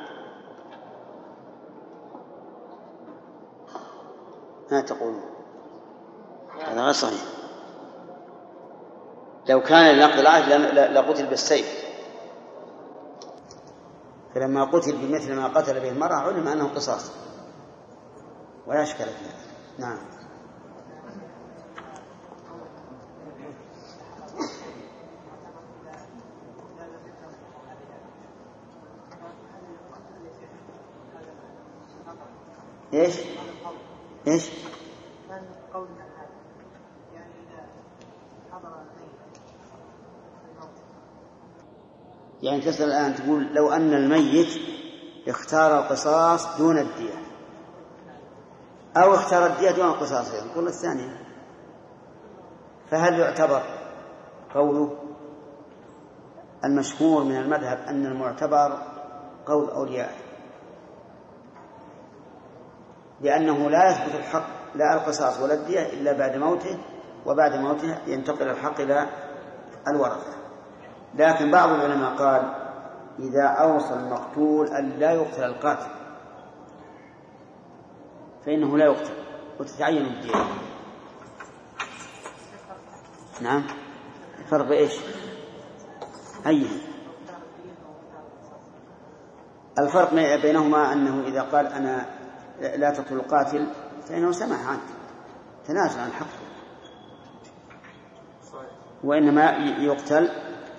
Speaker 2: ما تقولون هذا غير صحيح. لو كان لنقض العهد لقتل بالسيف، فلما قتل بمثل ما قتل به المرأة علم أنه قصاص ولا أشكال فيه. نعم إيش يعني تسأل الآن تقول لو أن الميت اختار القصاص دون الدية أو اختار الدية دون القصاص، يقول الثانية، فهل يعتبر قوله؟ المشهور من المذهب أن المعتبر قول أولياء، لأنه لا يثبت الحق لا القصاص ولا الدية إلا بعد موته، وبعد موته ينتقل الحق إلى الورثة. لكن بعض العلماء قال إذا أوصى المقتول أن لا يقتل القاتل فإنه لا يقتل وتتعين الدية. نعم الفرق بإيش؟ الفرق بينهما أنه إذا قال أنا لا تقتل القاتل فإنه سمح عنه تنازل عن الحق، وإنما يقتل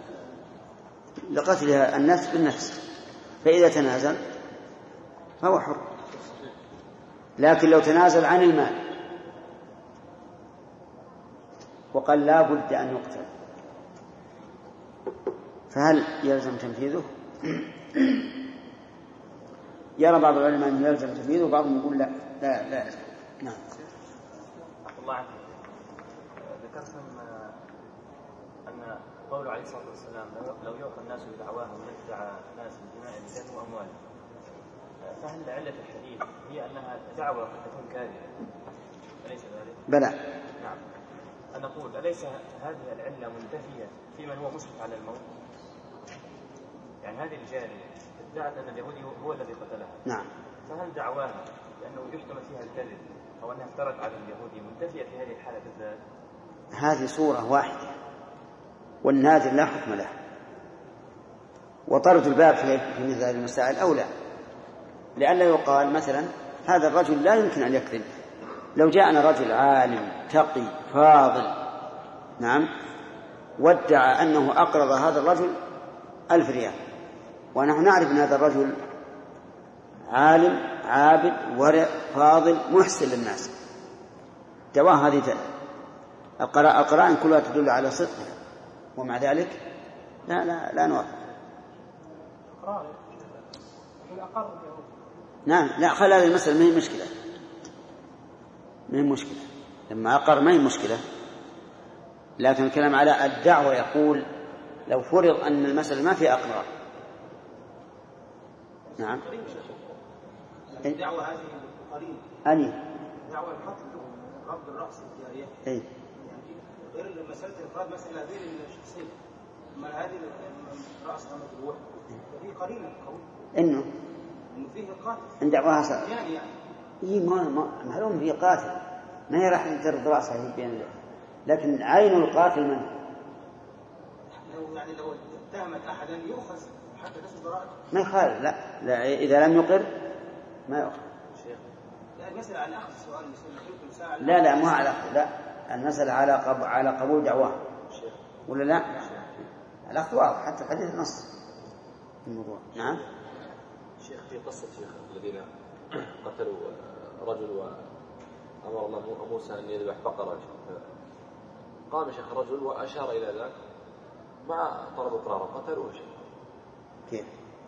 Speaker 2: لقتلها النفس بالنفس، فإذا تنازل فهو حر. لكن لو تنازل عن المال وقال لا بد أن يقتل فهل يلزم تنفيذه؟ يرى بعض العلماء أنه يلزم تنفيذه وبعضهم يقول لا لا لا. نعم
Speaker 4: الله عنك ذكرتم أن قول عليه الصلاة والسلام لو يعطى الناس بدعواهم يدعى ناس بدماء الرجال وأموالهم، فهل علة الحديث هي أنها دعوة قد تكون كاذبة أليس ذلك؟
Speaker 2: بلى.
Speaker 4: نعم. أنا أقول أليس هذه العلة منتفية في من هو مشرف على الموت؟ يعني هذه الجارية ادعت أن اليهودي هو الذي قتلها.
Speaker 2: نعم.
Speaker 4: فهل دعواها لأنه يحتمل فيها الكذب أو أنها افترت على اليهودي منتفية في هذه الحالة بالذات؟
Speaker 2: هذه صورة واحدة والنادر لا حكم له، وطرد الباب في مثل هذه المسائل أولى، لأن يقال مثلا هذا الرجل لا يمكن أن يكذب. لو جاءنا رجل عالم تقي فاضل نعم وادعى أنه أقرض هذا الرجل 1000 ريال، ونحن نعرف أن هذا الرجل عالم عابد ورع فاضل محسن للناس، دواه هذه القرائن كلها تدل على صدقه، ومع ذلك لا نوافق. نعم لا خلال هذه المسألة ما هي مشكلة، ما هي مشكلة لما أقر ما هي مشكلة، لكن الكلام على الدعوة يقول لو فرض أن المسألة ما فيها أقرار. نعم
Speaker 11: الدعوة هذه قرينة
Speaker 2: أني
Speaker 11: دعوة القتل رفض الرأس الجارية
Speaker 2: يعني
Speaker 11: غير مسألة الإفراد مسألة غير الشخصية، أما هذه الرأس مجروح ففي قرينة قوية
Speaker 2: إنه
Speaker 11: فيه قاتل
Speaker 2: إن دعواها صار
Speaker 11: يعني
Speaker 2: معلوم فيه قاتل ما هي راح ترد رأسه بين، لكن عين القاتل من
Speaker 11: لو اتهمت أحدا يؤخذ حتى كسب ضرائب
Speaker 2: ما يخالف. لا إذا لم يقر ما يقر.
Speaker 11: لا المسألة على أخذ السؤال يمكن ساعة.
Speaker 2: لا مو على أخذ، لا المسألة على قبول دعواه ولا لا؟ الأخذ واضح حتى الحديث نص الموضوع. نعم.
Speaker 12: شيخ في قصة شيخ الذين قتلوا رجل وأمر الله موسى أن يذبح بقرة، قام شيخ الرجل وأشار إلى ذاك مع طلب إقراره، قتلوه شيخ.
Speaker 2: كيف؟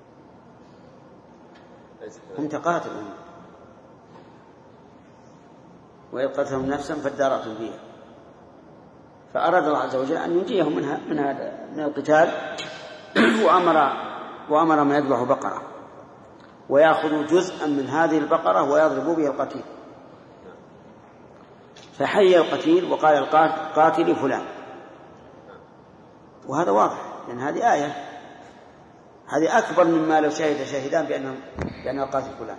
Speaker 2: هم تقاتلوا وإذ قتلهم نفسا فادارأتم فيها، فأراد الله عز وجل أن ينجيهم من القتال وأمر من يذبح بقرة ويأخذ جزءا من هذه البقرة ويضرب به القتيل، فحي القتيل وقال القاتل فلان، وهذا واضح لأن هذه آية، هذه أكبر مما لو شهد شاهدان بأنه قاتل فلان.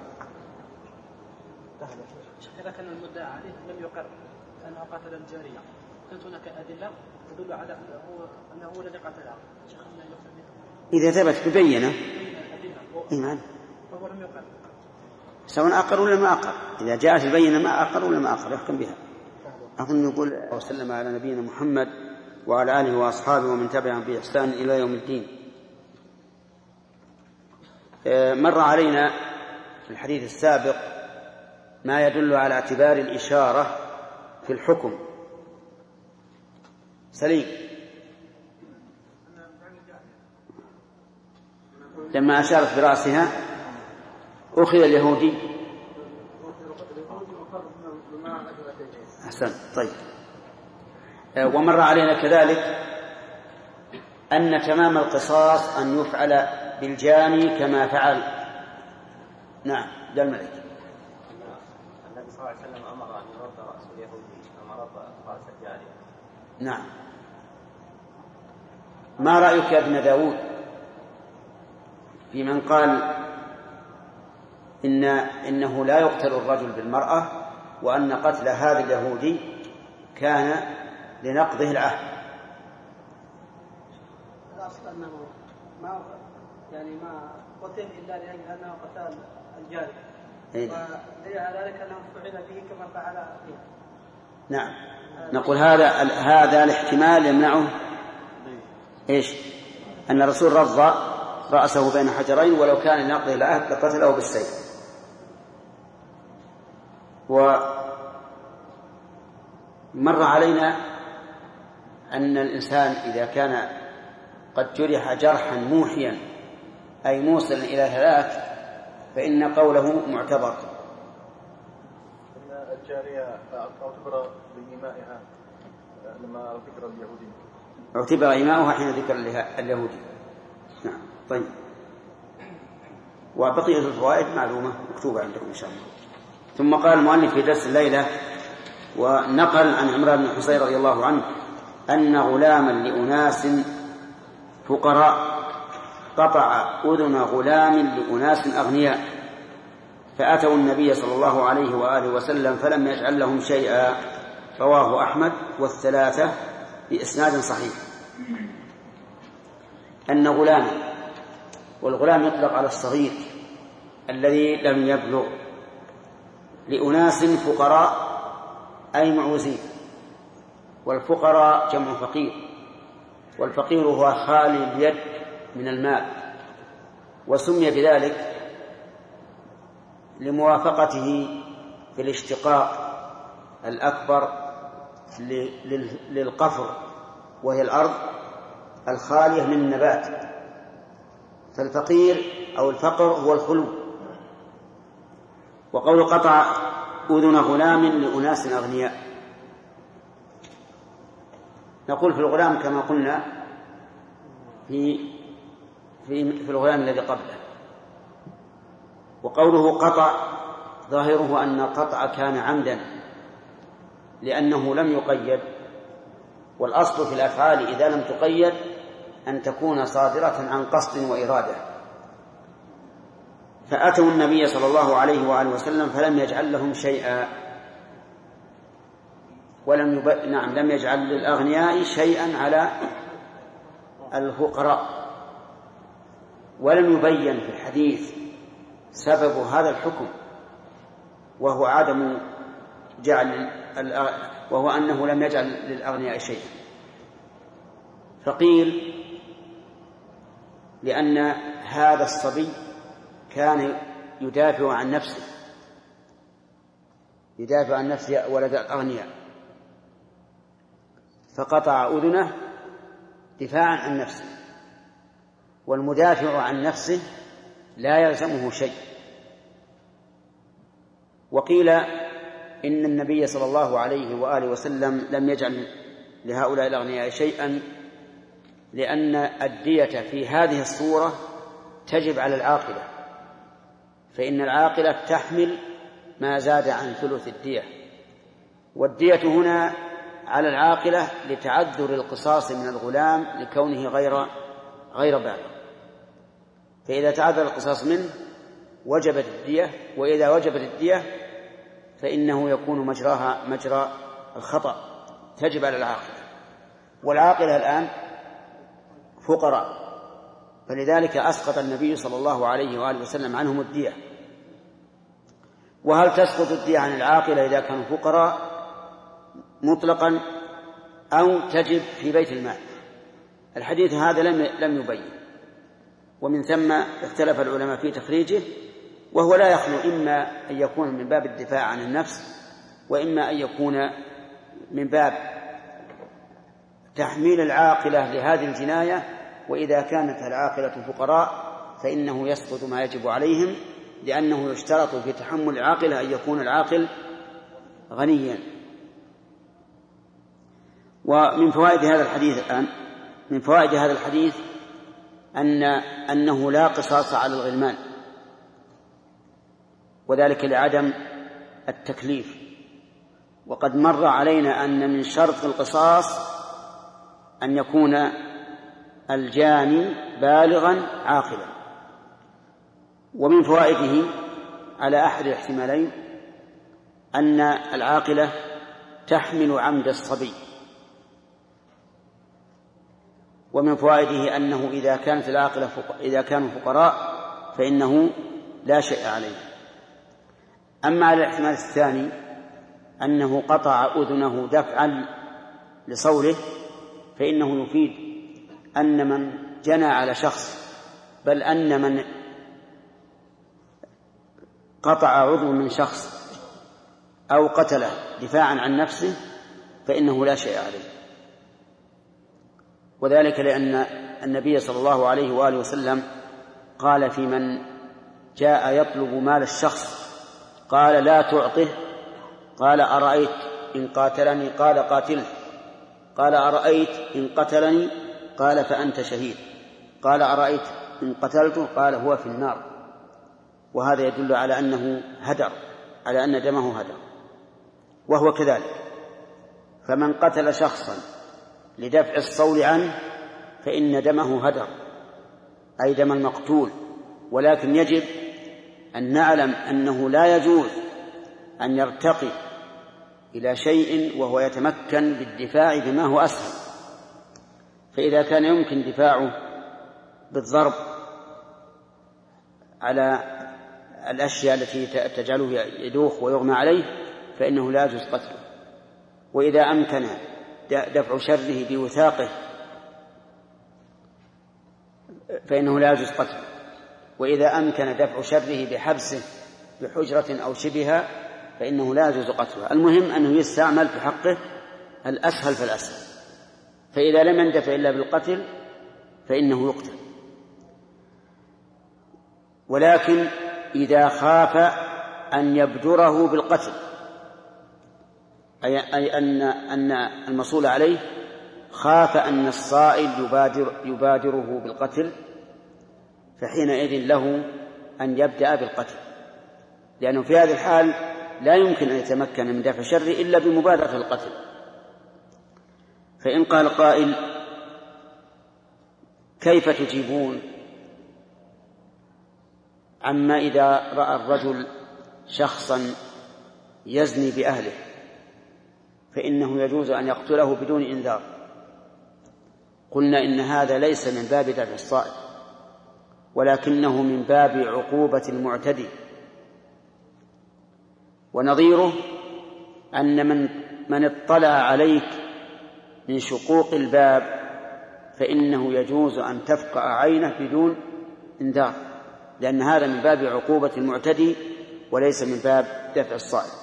Speaker 10: إذا كان المدعى عليه لم يقر أنه قتل الجارية، كانت هناك أدلة تدل على أنه هو الذي قتلها.
Speaker 2: إذا ثبت ببينة إيمان
Speaker 10: فهو لم يقر
Speaker 2: سواء أقر ولا ما أقر، إذا جاءت البينة ما أقر ولا ما أقر يحكم بها. أظن يقول وسلم على نبينا محمد وعلى آله وأصحابه ومن تبعهم بإحسان إلى يوم الدين. مر علينا في الحديث السابق ما يدل على اعتبار الإشارة في الحكم. سليم، لما أشارت برأسها أخذ اليهودي. أحسن. طيب. ومر علينا كذلك أن تمام القصاص أن يفعل بالجاني كما فعل. نعم. ده الملك.
Speaker 4: النبي صلى الله عليه وسلم أمر أن يرد رأس اليهودي أما رد رأس الجارية.
Speaker 2: نعم. ما رأيك يا ابن داود في من قال إنه لا يقتل الرجل بالمرأة وأن قتل هذا اليهودي كان لنقضه العهد؟
Speaker 10: الأصل أنه ما قتل إلا لأنه قتل الجاري، ودليل على ذلك أنه فعل به كما فعل فيه.
Speaker 2: نعم. نقول هذا الاحتمال يمنعه إيش؟ أن الرسول رضى رأسه بين حجرين ولو كان لنقضه العهد لقتله بالسيف. ومر علينا أن الإنسان إذا كان قد جرح جرحا موحيا أي موصلا إلى هلاك فإن قوله معتبر.
Speaker 12: إن الجارية اعتبر بإيمائها لما ذكر اليهودي،
Speaker 2: اعتبر إيماؤها حين ذكر اليهودي. نعم. طيب. وبقية الفوائد معلومة مكتوبة عندكم إن شاء الله. ثم قال المؤلف في درس الليلة ونقل عن عمران بن حصين رضي الله عنه أن غلاما لأناس فقراء قطع أذن غلام لأناس أغنياء فأتوا النبي صلى الله عليه وآله وسلم فلم يجعل لهم شيئا. رواه أحمد والثلاثة بإسناد صحيح. أن غلاما، والغلام يطلق على الصغير الذي لم يبلغ، لأناس فقراء أي معوزين، والفقراء جمع فقير، والفقير هو خالي اليد من المال، وسمي بذلك لموافقته في الاشتقاق الأكبر للقفر وهي الأرض الخالية من النبات، فالفقير أو الفقر هو الخلو. وقول قطع أذن غلام لأناس أغنياء، نقول في الغلام كما قلنا في الغلام الذي قبله. وقوله قطع ظاهره أن القطع كان عمدا لأنه لم يقيد، والأصل في الأفعال إذا لم تقيد أن تكون صادرة عن قصد وإرادة. فأتوا النبي صلى الله عليه وآله وسلم فلم يجعل لهم شيئا، لم يجعل للأغنياء شيئا على الفقراء، ولم يبين في الحديث سبب هذا الحكم، وهو عدم وهو أنه لم يجعل للأغنياء شيئا. فقيل لأن هذا الصبي كان يدافع عن نفسه ولد الأغنياء، فقطع أذنه دفاعا عن نفسه، والمدافع عن نفسه لا يلزمه شيء. وقيل إن النبي صلى الله عليه وآله وسلم لم يجعل لهؤلاء الأغنياء شيئا لأن الدية في هذه الصورة تجب على العاقلة، فإن العاقلة تحمل ما زاد عن ثلث الدية، والدية هنا على العاقلة لتعذر القصاص من الغلام لكونه غير بالغ، فإذا تعذر القصاص منه وجبت الدية، وإذا وجبت الدية فإنه يكون مجراها مجرى الخطأ، تجب على العاقلة، والعاقلة الآن فقراء، فلذلك أسقط النبي صلى الله عليه وآله وسلم عنهم الدية. وهل تسقط الدية عن العاقلة إذا كانوا فقراء مطلقا أو تجب في بيت المال؟ الحديث هذا لم يبين، ومن ثم اختلف العلماء في تخريجه، وهو لا يخلو إما أن يكون من باب الدفاع عن النفس، وإما أن يكون من باب تحميل العاقلة لهذه الجناية، وإذا كانت العاقلة فقراء فإنه يسقط ما يجب عليهم، لأنه يشترط في تحمل العاقلة أن يكون العاقل غنيا. ومن فوائد هذا الحديث الآن، من فوائد هذا الحديث أنه لا قصاص على الغلمان، وذلك لعدم التكليف. وقد مر علينا أن من شرط القصاص أن يكون الجاني بالغا عاقلا. ومن فوائده على أحد الاحتمالين أن العاقلة تحمل عمد الصبي، ومن فوائده أنه إذا كانت العاقلة إذا كانوا فقراء فإنه لا شيء عليه. أما على الاحتمال الثاني أنه قطع أذنه دفعا لصوله، فإنه يفيد أن من جنى على شخص، بل أن من قطع عضو من شخص أو قتله دفاعا عن نفسه فإنه لا شيء عليه، وذلك لأن النبي صلى الله عليه وآله وسلم قال في من جاء يطلب مال الشخص قال لا تعطه، قال أرأيت إن قاتلني؟ قال قاتله. قال أرأيت إن قتلني؟ قال فأنت شهيد. قال أرأيت إن قتلته؟ قال هو في النار. وهذا يدل على أنه هدر، على أن دمه هدر، وهو كذلك. فمن قتل شخصا لدفع الصول عنه فإن دمه هدر، أي دم المقتول. ولكن يجب أن نعلم أنه لا يجوز أن يرتقي إلى شيء وهو يتمكن بالدفاع بما هو أسهل. فإذا كان يمكن دفاعه بالضرب على الأشياء التي تجعله يدوخ ويغمى عليه فإنه لا يجوز قتله. وإذا أمكن دفع شره بوثاقه فإنه لا يجوز قتله. وإذا أمكن دفع شره بحبسه بحجرة أو شبهها فإنه لا يجوز قتله. المهم أنه يستعمل في حقه الأسهل فالأسهل، فإذا لم يندفع إلا بالقتل فإنه يقتل. ولكن إذا خاف أن يبدره بالقتل، أي أن المصول عليه خاف أن الصائل يبادره بالقتل، فحينئذ له أن يبدأ بالقتل، لأنه في هذه الحال لا يمكن أن يتمكن من دفع شره إلا بمبادرة القتل. فإن قال قائل كيف تجيبون عما إذا رأى الرجل شخصا يزني بأهله فإنه يجوز أن يقتله بدون إنذار؟ قلنا إن هذا ليس من باب دفع الصائل، ولكنه من باب عقوبة المعتدي. ونظيره أن من اطلع عليك من شقوق الباب فإنه يجوز أن تفقع عينه بدون إنذار، لأن هذا من باب عقوبة المعتدي وليس من باب دفع الصائل.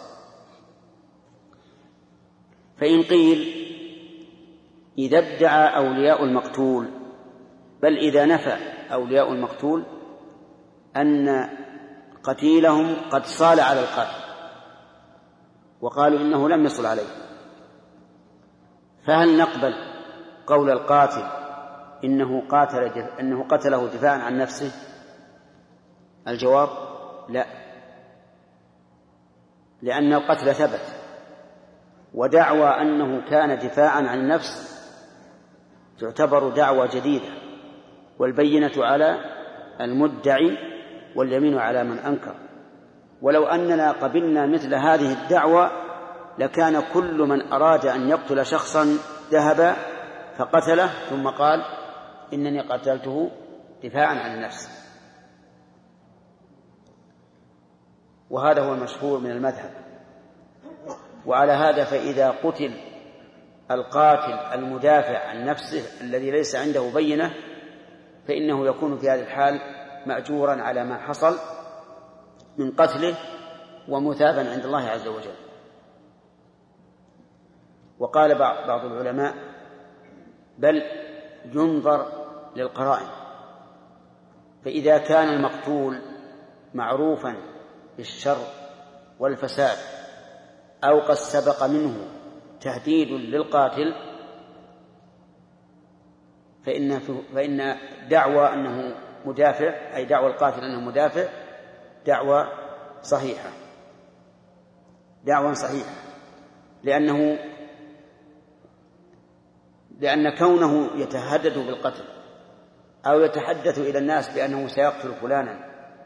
Speaker 2: فإن قيل إذا ادعى أولياء المقتول، بل إذا نفى أولياء المقتول أن قتيلهم قد صال على القاتل وقالوا إنه لم يصل عليه، فهل نقبل قول القاتل إنه قتله دفاعا عن نفسه؟ الجواب لا، لأن القتل ثبت، ودعوى أنه كان دفاعا عن النفس تعتبر دعوى جديدة، والبينة على المدعي واليمين على من أنكر. ولو أننا قبلنا مثل هذه الدعوة لكان كل من أراد أن يقتل شخصا ذهب فقتله ثم قال إنني قتلته دفاعا عن النفس، وهذا هو المشهور من المذهب. وعلى هذا فإذا قتل القاتل المدافع عن نفسه الذي ليس عنده بينة فإنه يكون في هذه الحال مأجورا على ما حصل من قتله ومثابا عند الله عز وجل. وقال بعض العلماء بل ينظر للقرائن، فإذا كان المقتول معروفا بالشر والفساد أو قد سبق منه تهديد للقاتل فإن دعوى أنه مدافع، أي دعوى القاتل أنه مدافع، دعوى صحيحة، لأن كونه يتهدد بالقتل أو يتحدث إلى الناس بأنه سيقتل فلانا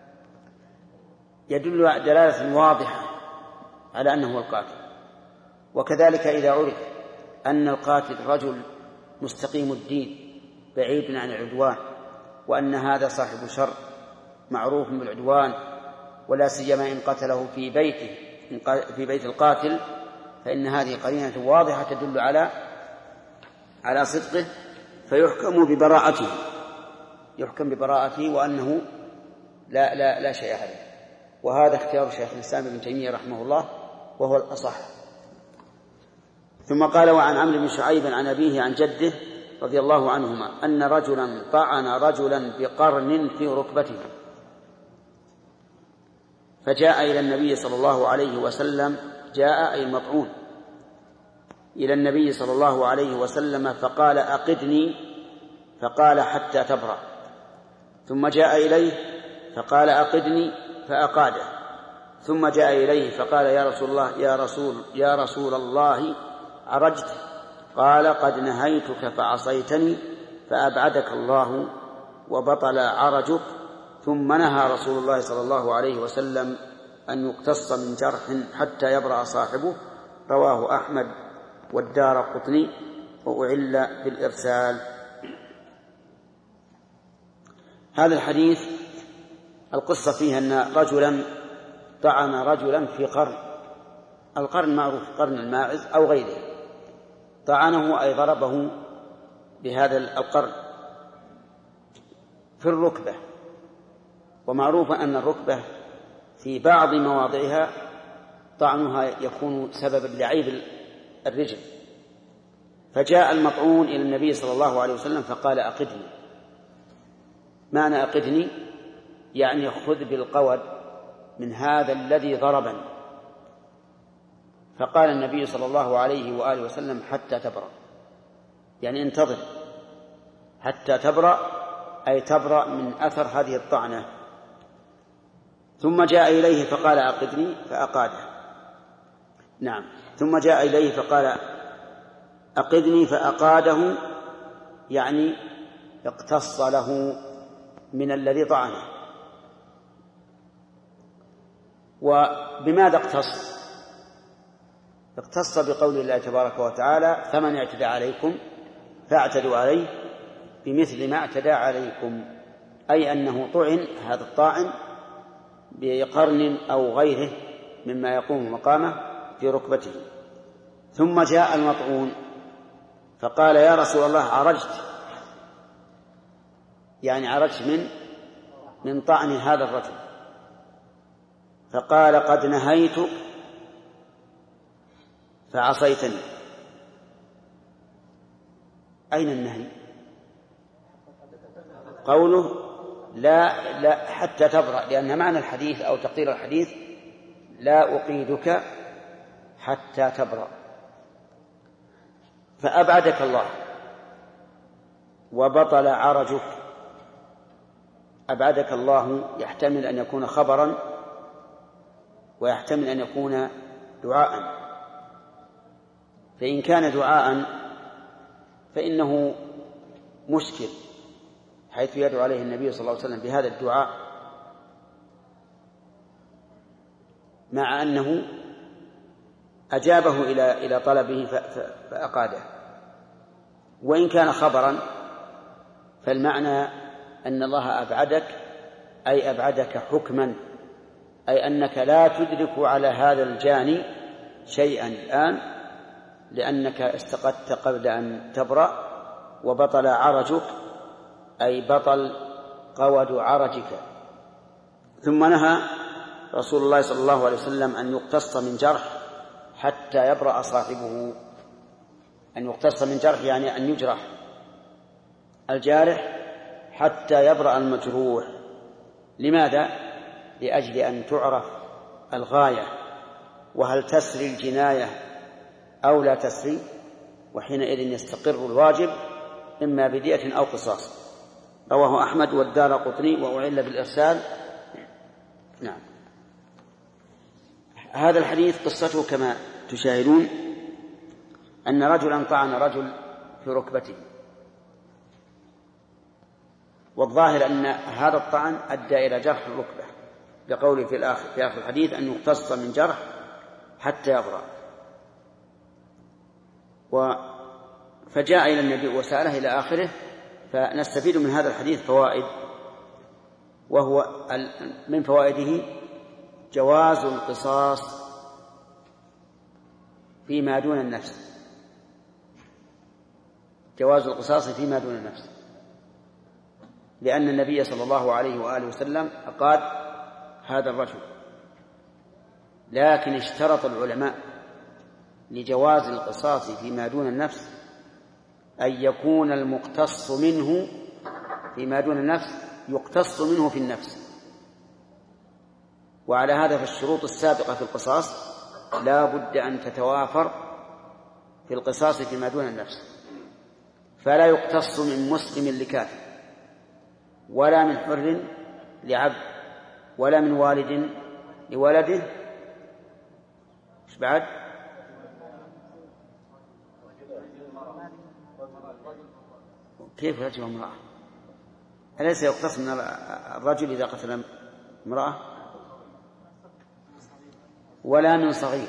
Speaker 2: يدل دلالة واضحة على أنه هو القاتل. وكذلك إذا عرف أن القاتل رجل مستقيم الدين بعيد عن العدوان، وأن هذا صاحب شر معروف بالعدوان، ولا سيما إن قتله في بيت القاتل، فإن هذه قرينة واضحة تدل على صدقه، فيحكم ببراءته وأنه لا شيء عليه. وهذا اختيار شيخ الإسلام ابن تيمية رحمه الله وهو الأصح. ثم قال وعن عمرو بن شعيب عن أبيه عن جده رضي الله عنهما أن رجلا طعن رجلا بقرن في ركبته فجاء إلى النبي صلى الله عليه وسلم، جاء أي المطعون إلى النبي صلى الله عليه وسلم فقال أقدني، فقال حتى تبرأ، ثم جاء إليه فقال أقدني فأقاده، ثم جاء إليه فقال يا رسول الله عرجت؟ قال قد نهيتك فعصيتني فأبعدك الله وبطل عرجك. ثم نهى رسول الله صلى الله عليه وسلم أن يقتص من جرح حتى يبرأ صاحبه. رواه أحمد والدارقطني وأعل بالإرسال. هذا الحديث القصة فيها أن رجلا طعن رجلا في قرن، القرن معروف قرن الماعز أو غيره، طعنه أي ضربه بهذا القرن في الركبة، ومعروف أن الركبة في بعض مواضعها طعنها يكون سببا لعيب الرجل. فجاء المطعون إلى النبي صلى الله عليه وسلم فقال أقدني. معنى أقدني يعني خذ بالقود من هذا الذي ضربني. فقال النبي صلى الله عليه وآله وسلم حتى تبرأ، يعني انتظر حتى تبرأ، أي تبرأ من أثر هذه الطعنة. ثم جاء إليه فقال أقدني فأقاده. نعم، ثم جاء إليه فقال أقدني فأقاده، يعني اقتص له من الذي طعنه. وبماذا اقتص؟ اقتص بقول الله تبارك وتعالى فمن اعتدى عليكم فاعتدوا عليه بمثل ما اعتدى عليكم. أي أنه طعن هذا الطاعن بقرن أو غيره مما يقوم مقامه في ركبته. ثم جاء المطعون فقال يا رسول الله عرجت، يعني عرجت من طعن هذا الرجل. فقال قد نهيتك فعصيتني. أين النهي؟ قوله لا حتى تبرأ، لأن معنى الحديث أو تقدير الحديث لا أقيدك حتى تبرأ. فأبعدك الله وبطل عرجك. أبعدك الله يحتمل أن يكون خبرا ويحتمل أن يكون دعاء. فإن كان دعاء فإنه مشكل، حيث يدعو عليه النبي صلى الله عليه وسلم بهذا الدعاء مع أنه أجابه إلى طلبه فأقاده. وإن كان خبرا فالمعنى أن الله أبعدك، أي أبعدك حكما، أي أنك لا تدرك على هذا الجاني شيئا الآن لأنك استقدت قبل أن تبرأ. وبطل عرجك أي بطل قود عرجك. ثم نهى رسول الله صلى الله عليه وسلم أن يقتص من جرح حتى يبرأ صاحبه. أن يقتص من جرح يعني أن يجرح الجارح حتى يبرأ المجروح. لماذا؟ لأجل أن تعرف الغاية، وهل تسري الجناية أو لا تسري، وحينئذ يستقر الواجب إما بدية أو قصاص. رواه أحمد والدارقطني وأعل بالإرسال. نعم. هذا الحديث قصته كما تشاهدون أن رجلا طعن رجل في ركبته، والظاهر أن هذا الطعن أدى إلى جرح الركبة، لقوله في آخر الحديث أن يقتص من جرح حتى يبرأ. فجاء إلى النبي وسأله إلى آخره. فنستفيد من هذا الحديث فوائد، وهو من فوائده جواز القصاص فيما دون النفس. جواز القصاص فيما دون النفس، لأن النبي صلى الله عليه وآله وسلم أقاد هذا الرجل، لكن اشترط العلماء لجواز القصاص فيما دون النفس أن يكون المقتص منه فيما دون النفس يقتص منه في النفس. وعلى هذا فالشروط السابقة في القصاص لا بد أن تتوافر في القصاص فيما دون النفس. فلا يقتص من مسلم لكافر، ولا من حر لعبد، ولا من والد لولده. إيش بعد؟ كيف رجل وامرأة؟ أليس يقتص من الرجل إذا قتل امرأة؟ ولا من صغير.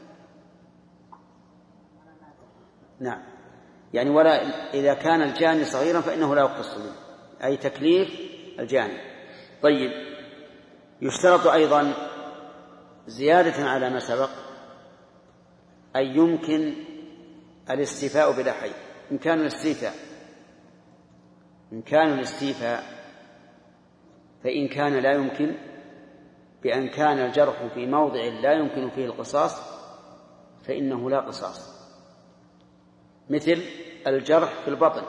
Speaker 2: نعم، يعني ولا إذا كان الجاني صغيرا فإنه لا يقتص منه، أي تكليف الجاني. طيب، يشترط أيضا زيادة على ما سبق أن يمكن الاستيفاء بلا حي. إن كان الاستيفاء فإن كان لا يمكن، بأن كان الجرح في موضع لا يمكن فيه القصاص فإنه لا قصاص، مثل الجرح في البطن،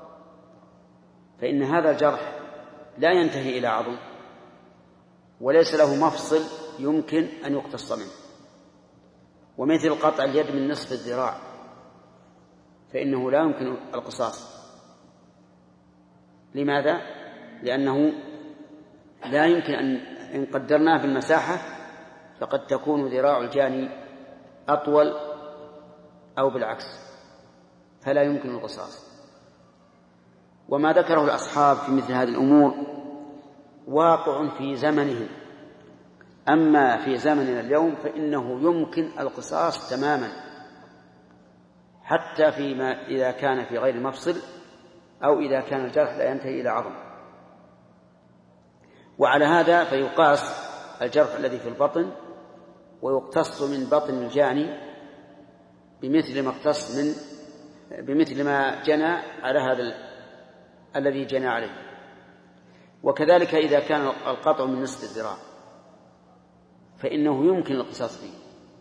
Speaker 2: فإن هذا الجرح لا ينتهي إلى عظم وليس له مفصل يمكن أن يقتص منه. ومثل قطع اليد من نصف الذراع فإنه لا يمكن القصاص. لماذا؟ لأنه لا يمكن إن قدرناه بالمساحة فقد تكون ذراع الجاني أطول أو بالعكس، فلا يمكن القصاص. وما ذكره الأصحاب في مثل هذه الأمور واقع في زمنهم، أما في زمننا اليوم فإنه يمكن القصاص تماما، حتى فيما إذا كان في غير مفصل أو إذا كان الجرح لا ينتهي إلى عظم. وعلى هذا فيقاس الجرح الذي في البطن ويقتص من بطن الجاني بمثل ما جنى على هذا الذي جنى عليه. وكذلك إذا كان القطع من نصف الذراع فإنه يمكن القصاص فيه.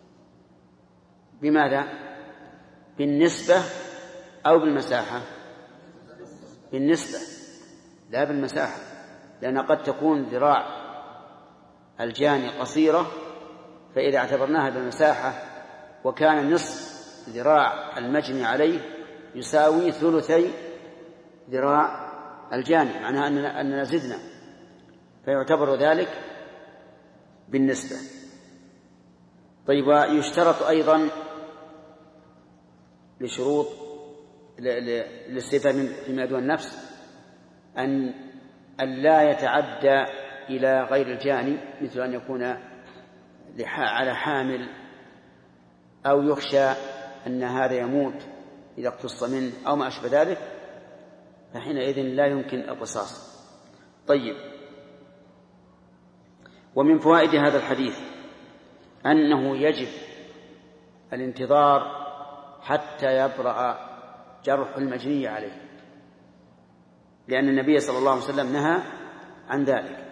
Speaker 2: بماذا؟ بالنسبة أو بالمساحة؟ بالنسبة لا بالمساحة، لأن قد تكون ذراع الجاني قصيرة، فإذا اعتبرناها بالمساحة وكان نصف ذراع المجني عليه يساوي ثلثي ذراع الجاني، معناها أننا زدنا، فيعتبر ذلك بالنسبة. طيب، ويشترط أيضا لشروط للصفة فيما دون النفس أن لا يتعدى إلى غير الجاني، مثل أن يكون على حامل أو يخشى أن هذا يموت إذا اقتص منه أو ما أشبه ذلك، فحينئذ لا يمكن القصاص. طيب، ومن فوائد هذا الحديث أنه يجب الانتظار حتى يبرأ جرح المجني عليه، لأن النبي صلى الله عليه وسلم نهى عن ذلك.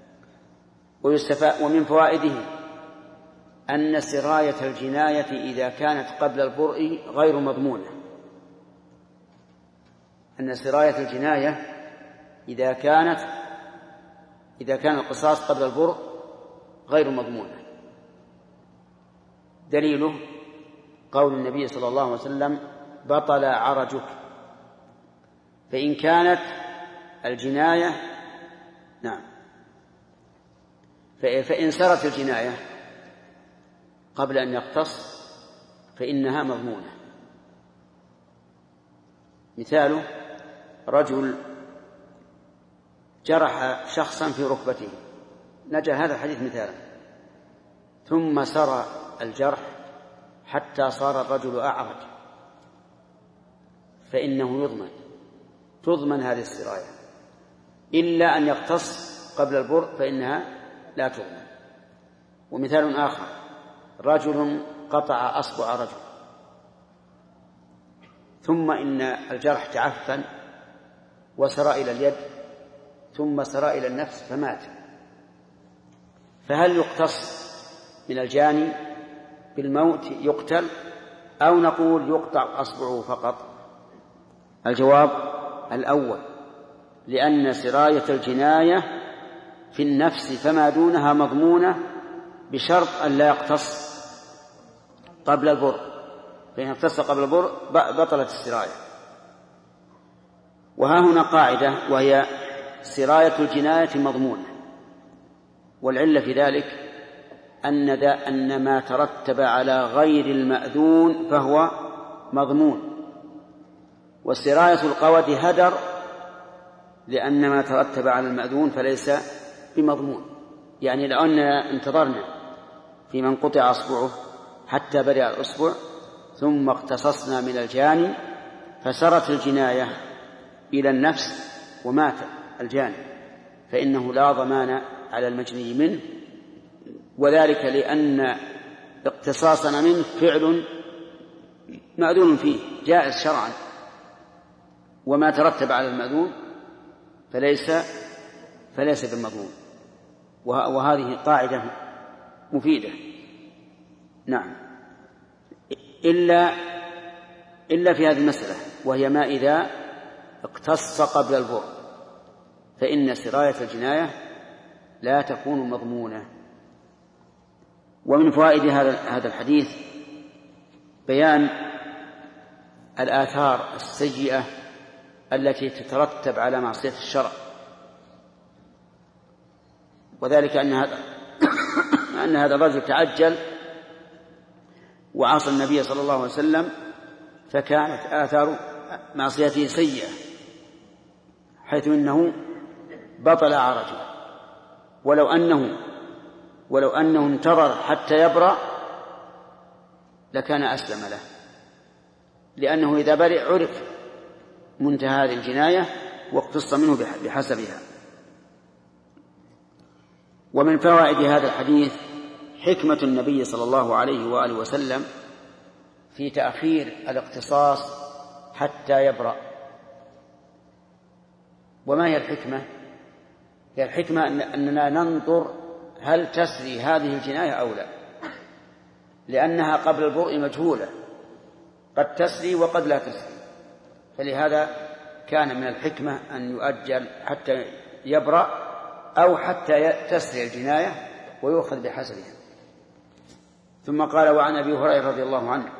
Speaker 2: ومن فوائده أن سراية الجناية إذا كانت قبل البرء غير مضمونة. أن سراية الجناية إذا كان القصاص قبل البرء غير مضمونة. دليله قول النبي صلى الله عليه وسلم: بطل عرجك. فإن كانت الجناية فإن سرت الجناية قبل أن يقتص فإنها مضمونة. مثاله: رجل جرح شخصا في ركبته، نجا هذا الحديث مثالا، ثم سرى الجرح حتى صار الرجل أعرج، فإنه تضمن هذه السراية، إلا أن يقتص قبل البرء فإنها لا تضمن. ومثال آخر: رجل قطع أصبع رجل، ثم إن الجرح تعفن وسرى إلى اليد ثم سرى إلى النفس فمات، فهل يقتص من الجاني بالموت يقتل، أو نقول يقطع أصبعه فقط؟ الجواب الأول، لأن سراية الجناية في النفس فما دونها مضمونة بشرط أن لا يقتص قبل البرء، فإن اقتص قبل البرء بطلت السراية. وها هنا قاعدة، وهي سراية الجناية مضمونة، والعلة في ذلك أن ما ترتب على غير المأذون فهو مضمون، وسراية القود هدر، لأن ما ترتب على المأذون فليس بمضمون. يعني لو أن انتظرنا في من قطع أصبعه حتى برئ الأصبع ثم اقتصصنا من الجاني فسرت الجناية إلى النفس ومات الجاني، فإنه لا ضمان على المجني منه، وذلك لأن اقتصاصنا منه فعل مأذون فيه جائز شرعا، وما ترتب على المأذون فليس بالمضمون. وهذه قاعدة مفيدة. نعم، إلا في هذه المسألة، وهي ما إذا اقتص قبل البرء، فإن سراية الجناية لا تكون مضمونة. ومن فوائد هذا الحديث بيان الآثار السيئة التي تترتب على معصية الشرع، وذلك أن هذا الرجل تعجل وعصى النبي صلى الله عليه وسلم، فكانت آثار معصيته سيئة، حيث إنه بطل عرجه. ولو أنه انتظر حتى يبرأ لكان أسلم له، لأنه إذا برئ عرف منتهى هذه الجناية واقتص منه بحسبها. ومن فوائد هذا الحديث حكمة النبي صلى الله عليه وآله وسلم في تأخير الاقتصاص حتى يبرأ. وما هي الحكمة؟ هي الحكمة أننا ننظر هل تسري هذه الجناية أو لا، لأنها قبل البرء مجهولة، قد تسري وقد لا تسري، فلهذا كان من الحكمة أن يؤجل حتى يبرأ أو حتى تسري الجناية ويؤخذ بحسبها. ثم قال: وعن أبي هريرة رضي الله عنه.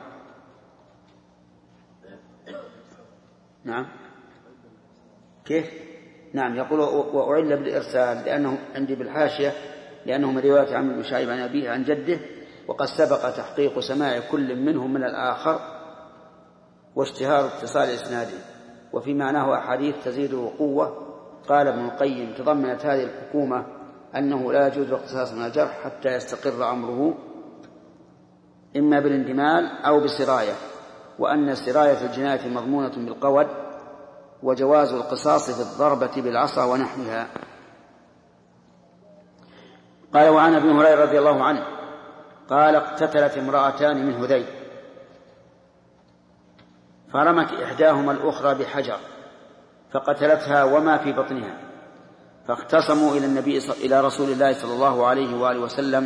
Speaker 2: نعم، كيف؟ نعم، يقول: وأعل بالإرسال لأنه عندي بالحاشية لأنه من رواية عمرو بن شعيب عن أبيه عن جده، وقد سبق تحقيق سماع كل منهم من الآخر واشتهار اتصال إسناده، وفي معناه أحاديث تزيده قوة. قال ابن القيم: تضمنت هذه الحكومة أنه لا يجوز الاقتصاص من الجرح حتى يستقر أمره إما بالاندمال أو بسراية، وأن سراية الجناية مضمونة بالقود، وجواز القصاص في الضربة بالعصا ونحوها. قال: وعن أبي هريرة رضي الله عنه قال: اقتتلت امرأتان من هذيل فرمت إحداهما الأخرى بحجر فقتلتها وما في بطنها، فاختصموا إلى رسول الله صلى الله عليه وآله وسلم،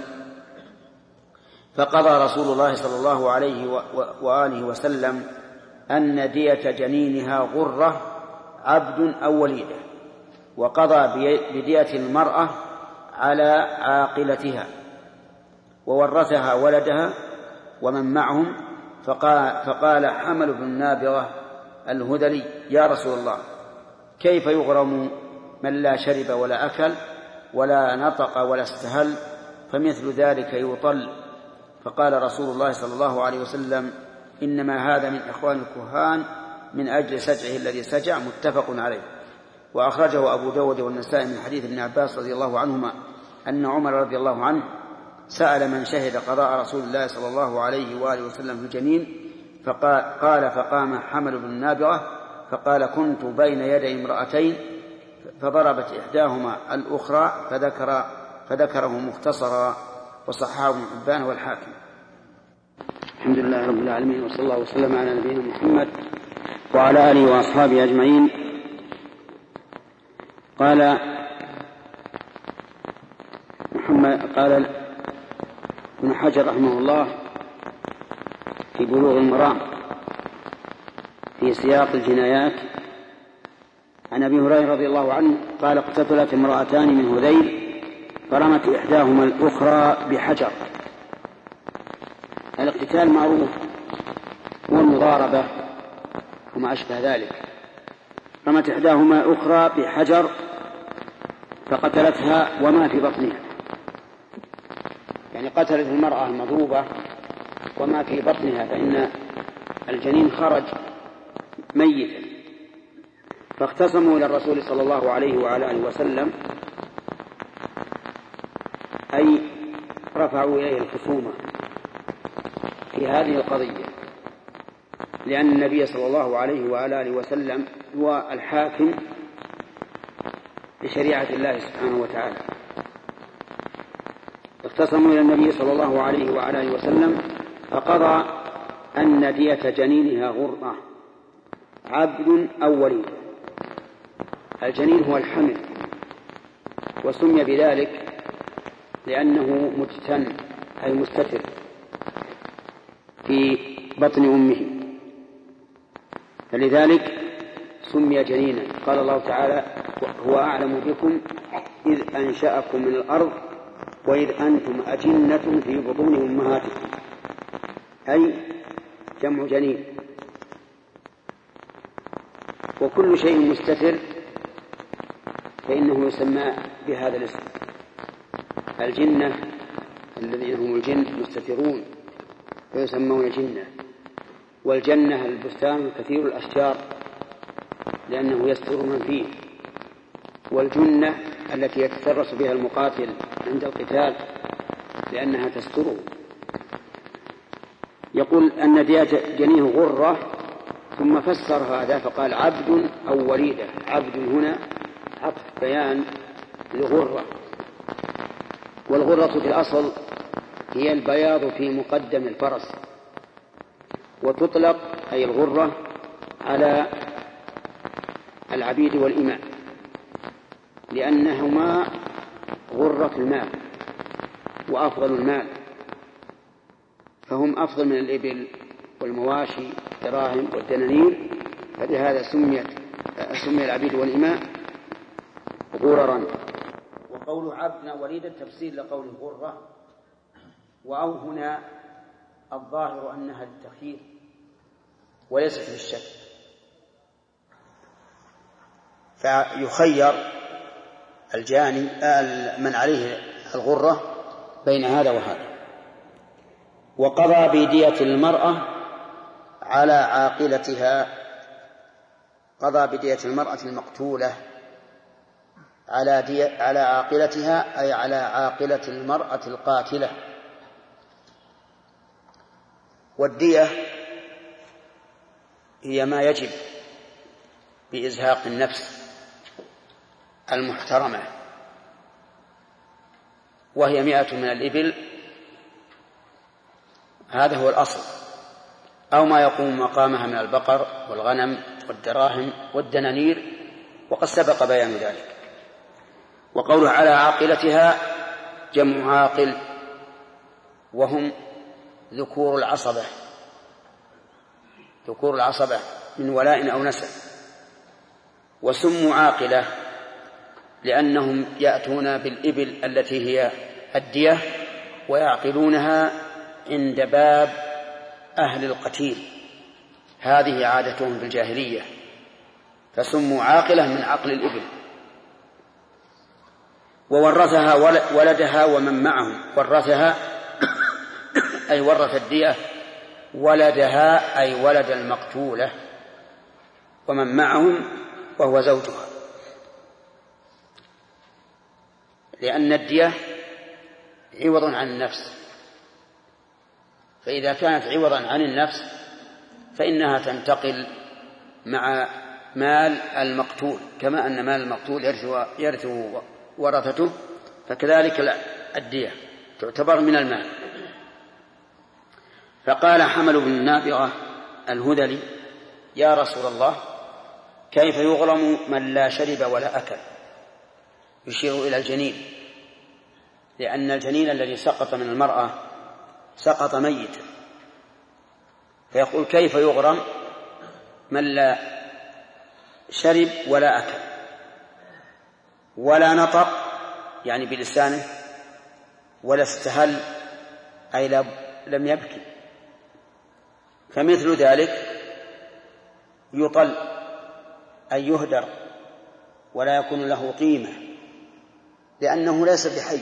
Speaker 2: فقضى رسول الله صلى الله عليه وآله وسلم أن دية جنينها غرة عبد أو وليدة، وقضى بدية المرأة على عاقلتها، وورثها ولدها ومن معهم. فقال حمل بن نابغة الهذلي: يا رسول الله، كيف يغرم من لا شرب ولا أكل ولا نطق ولا استهل، فمثل ذلك يطل؟ فقال رسول الله صلى الله عليه وسلم: إنما هذا من إخوان الكهان من أجل سجعه الذي سجع. متفق عليه. وأخرجه أبو داود والنسائي من حديث ابن عباس رضي الله عنهما أن عمر رضي الله عنه سأل من شهد قضاء رسول الله صلى الله عليه وآله وسلم في الجنين، فقام حمل بن نابغة فقال: كنت بين يدي امرأتين فضربت إحداهما الأخرى، فذكره مختصرا، وصححه ابن حبان والحاكم. الحمد لله رب العالمين، وصلى الله وسلم على نبينا محمد وعلى آله وأصحابه أجمعين. قال ابن حجر رحمه الله في بلوغ المرام في سياق الجنايات عن أبي هريرة رضي الله عنه قال: اقتتلت امرأتان من هذيل فرمت إحداهما الأخرى بحجر. الاقتتال معروف هو المضاربة وما أشبه ذلك. رمت إحداهما الأخرى بحجر فقتلتها وما في بطنها، يعني قتلت المرأة المضروبة وما في بطنها، فإن الجنين خرج ميتا. فاختصموا إلى الرسول صلى الله عليه وعلى آله وسلم، أي رفعوا إليه الخصومة في هذه القضية، لأن النبي صلى الله عليه وعلى آله وسلم هو الحاكم بشريعة الله سبحانه وتعالى. اختصموا إلى النبي صلى الله عليه وعلى آله وسلم فقضى أن دية جنينها غرة عبد أو وليد. الجنين هو الحمل، وسمي بذلك لأنه مجتن أي مستتر في بطن أمه، فلذلك سمي جنينا. قال الله تعالى: هو أعلم بكم إذ أنشأكم من الأرض وإذ أنتم أجنة في بطون أمهاتكم، أي جمع جنين. وكل شيء مستتر فإنه يسمى بهذا الاسم. الجنة الذين هم الجن مستترون فيسمون جنة، والجنة البستان كثير الأشجار لأنه يستر من فيه، والجنة التي يتترس بها المقاتل عند القتال لأنها تستره. يقول أن دية جنيه غرة، ثم فسر هذا فقال: عبد أو وليدة. عبد هنا عطف بيان لغرة، والغرة في الأصل هي البياض في مقدم الفرس، وتطلق أي الغرة على العبيد والإماء لأنهما غرة المال وأفضل المال، فهم أفضل من الإبل والمواشي الدراهم والدنانير، فلهذا سمي العبيد والإماء غررا. وقول عبدنا وليد التفسير لقول غرة، وأو هنا الظاهر أنها للتخيير وليست للشك، فيخير الجاني من عليه الغرة بين هذا وهذا. وقضى بدية المرأة على عاقلتها، قضى بدية المرأة المقتولة على عاقلتها أي على عاقلة المرأة القاتلة. والدية هي ما يجب بإزهاق النفس المحترمة، وهي 100 من الإبل، هذا هو الأصل، أو ما يقوم مقامها من البقر والغنم والدراهم والدنانير، وقد سبق بيان ذلك. وقوله على عاقلتها جمع عاقل، وهم ذكور العصبة، ذكور العصبة من ولاء أو نسب. وسموا عاقلة لأنهم يأتون بالإبل التي هي الدية ويعقلونها عند باب أهل القتيل، هذه عادتهم في الجاهلية، فسموا عاقلة من عقل الإبل. وورثها ولدها ومن معهم، ورثها أي ورث الدية، ولدها أي ولد المقتولة، ومن معهم وهو زوجها، لأن الدية عوض عن النفس، فإذا كانت عوضا عن النفس فإنها تنتقل مع مال المقتول، كما أن مال المقتول يرث ورثته، فكذلك الدية تعتبر من المال. فقال حمل بن النابغة الهذلي: يا رسول الله، كيف يغرم من لا شرب ولا أكل؟ يشير إلى الجنين، لأن الجنين الذي سقط من المرأة سقط ميتا، فيقول كيف يغرم من لا شرب ولا أكل ولا نطق يعني بلسانه ولا استهل أي لم يبكي، فمثل ذلك يطل أي يهدر ولا يكون له قيمة، لأنه ليس بحي،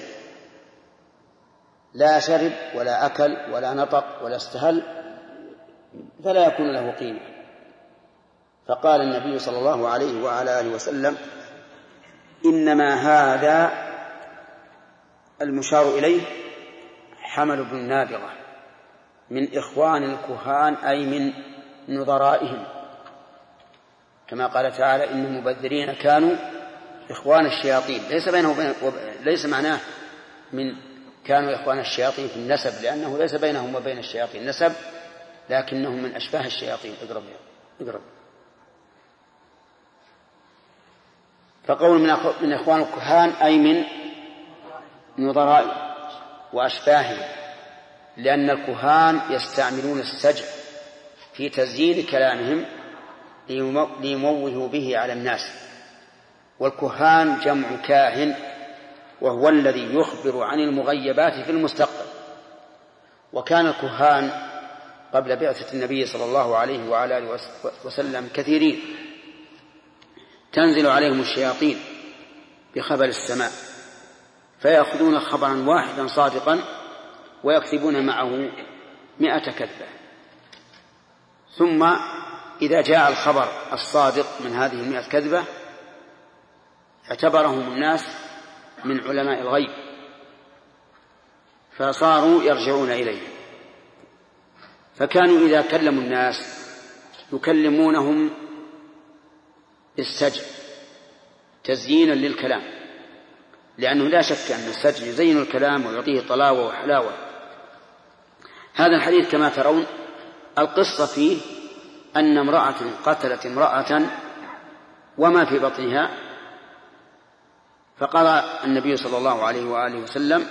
Speaker 2: لا شرب ولا أكل ولا نطق ولا استهل، فلا يكون له قيمة. فقال النبي صلى الله عليه وعلى آله وسلم: إنما هذا المشار إليه حمل بن النابغة من إخوان الكهان أي من نظرائهم، كما قال تعالى: إن المبذرين كانوا إخوان الشياطين. ليس معناه من كانوا إخوان الشياطين في النسب، لأنه ليس بينهم وبين الشياطين نسب، لكنهم من أشباه الشياطين. اقرب. فقول من إخوان الكهان أي من نظرائهم وأشباههم، لأن الكهان يستعملون السجع في تزيين كلامهم ليموهوا به على الناس، والكهان جمع كاهن، وهو الذي يخبر عن المغيبات في المستقبل. وكان الكهان قبل بعثة النبي صلى الله عليه وعلى آله وسلم كثيرين، تنزل عليهم الشياطين بخبر السماء، فيأخذون خبرا واحدا صادقا ويكتبون معه 100 كذبة، ثم إذا جاء الخبر الصادق من هذه 100 كذبة اعتبرهم الناس من علماء الغيب، فصاروا يرجعون إليه. فكانوا إذا كلموا الناس يكلمونهم بالسجع تزيينا للكلام، لأنه لا شك أن السجع يزين الكلام ويعطيه طلاوة وحلاوة. هذا الحديث كما ترون القصة فيه أن امرأة قتلت امرأة وما في بطنها، فقضى النبي صلى الله عليه وآله وسلم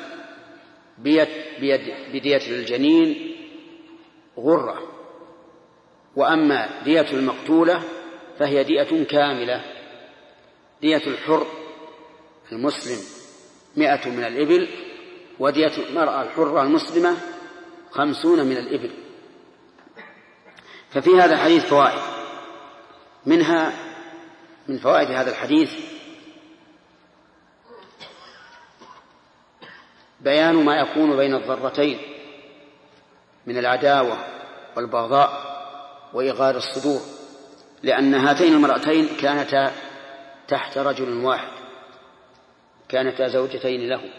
Speaker 2: بدية الجنين غرة، وأما دية المقتولة فهي دية كاملة. دية الحر المسلم 100 من الإبل، ودية المرأة الحرة المسلمة 50 من الإبل. ففي هذا الحديث فوائد، منها من فوائد هذا الحديث بيان ما يكون بين الضرتين من العداوة والبغضاء وإغار الصدور، لأن هاتين المرأتين كانتا تحت رجل واحد، كانتا زوجتين له،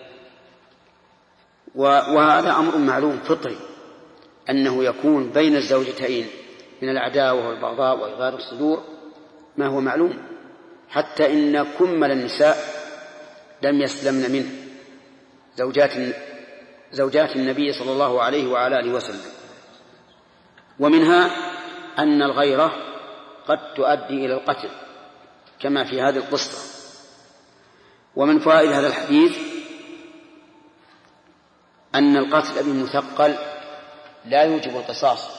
Speaker 2: وهذا أمر معلوم فطري أنه يكون بين الزوجتين من العداوة والبغضاء وإغار الصدور ما هو معلوم، حتى إن كمل النساء لم يسلمن منه زوجات النبي صلى الله عليه وعلى آله وسلم. ومنها أن الغيرة قد تؤدي إلى القتل كما في هذه القصة. ومن فوائد هذا الحديث أن القتل بالمثقل لا يوجب القصاص،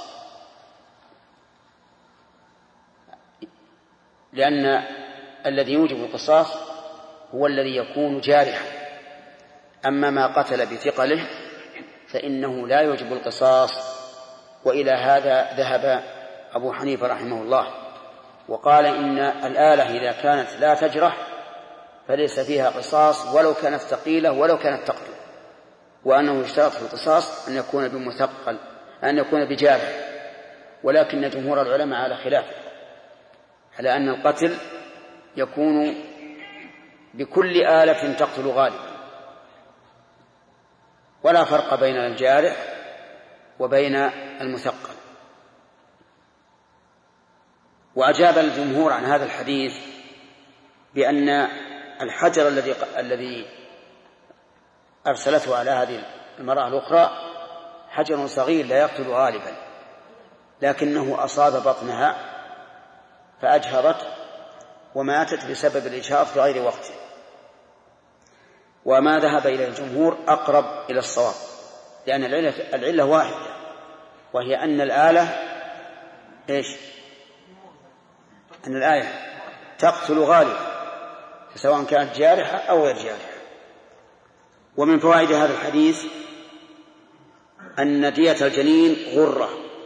Speaker 2: لأن الذي يوجب القصاص هو الذي يكون جارحا، أما ما قتل بثقله فإنه لا يوجب القصاص. وإلى هذا ذهب أبو حنيفة رحمه الله، وقال إن الآلة إذا كانت لا تجرح فليس فيها قصاص ولو كانت ثقيلة ولو كانت تقتل، وأنه يشترط في القصاص أن يكون بمثقل، أن يكون بجارح. ولكن جمهور العلماء على خلافه، على أن القتل يكون بكل آلة تقتل غالبا، ولا فرق بين الجارح وبين المثقل. وأجاب الجمهور عن هذا الحديث بأن الحجر الذي أرسلته على هذه المرأة الأخرى حجر صغير لا يقتل غالبا، لكنه أصاب بطنها فأجهرت وماتت بسبب الإجهاض في غير وقته. وما ذهب إلى الجمهور أقرب إلى الصواب، لأن العلة واحدة، وهي أن الآلة أن الآية تقتل غالبا سواء كانت جارحة أو غير جارحة. ومن فوائد هذا الحديث أن دية الجنين غرة،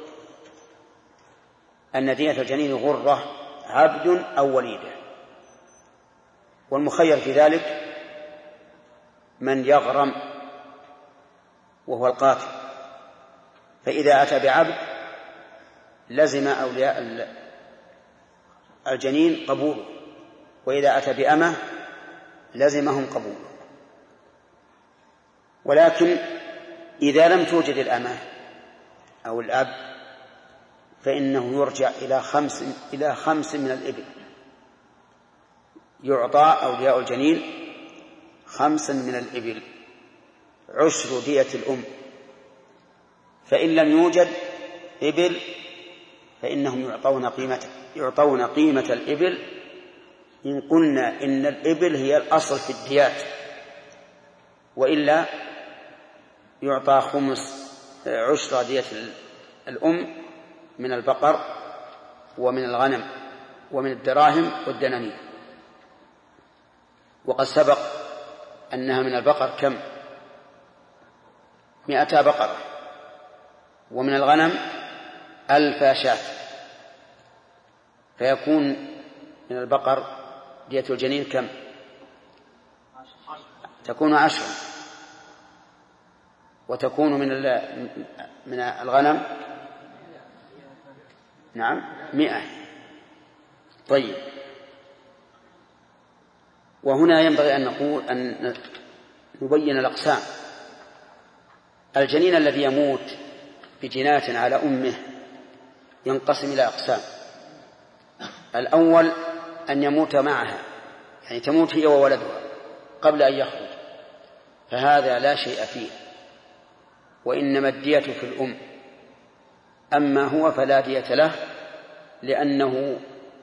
Speaker 2: أن دية الجنين غرة عبد أو وليدة، والمخير في ذلك من يغرم وهو القاتل، فإذا أتى بعبد لزم أولياء الجنين قبوله، وإذا أتى بأمة لزمهم قبوله. ولكن إذا لم توجد الأمة أو الأب فإنه يرجع إلى خمس من الإبل، يعطى أولياء الجنين 5 من الإبل، 10 دية الأم. فإن لم يوجد إبل فإنهم يعطون قيمة الإبل، إن قلنا إن الإبل هي الأصل في الديات، وإلا يعطى 10 دية الأم من البقر ومن الغنم ومن الدراهم والدنانير. وقد سبق أنها من البقر كم؟ 200 بقرة، ومن الغنم 1000 شاة، فيكون من البقر دية الجنين كم؟ تكون 10، وتكون من الغنم 100. طيب، وهنا ينبغي أن نبين الأقسام. الجنين الذي يموت بجناية على أمه ينقسم إلى أقسام. الأول أن يموت معها، يعني تموت هي وولدها قبل أن يخرج، فهذا لا شيء فيه، وإنما الدية في الأم، أما هو فلا دية له لأنه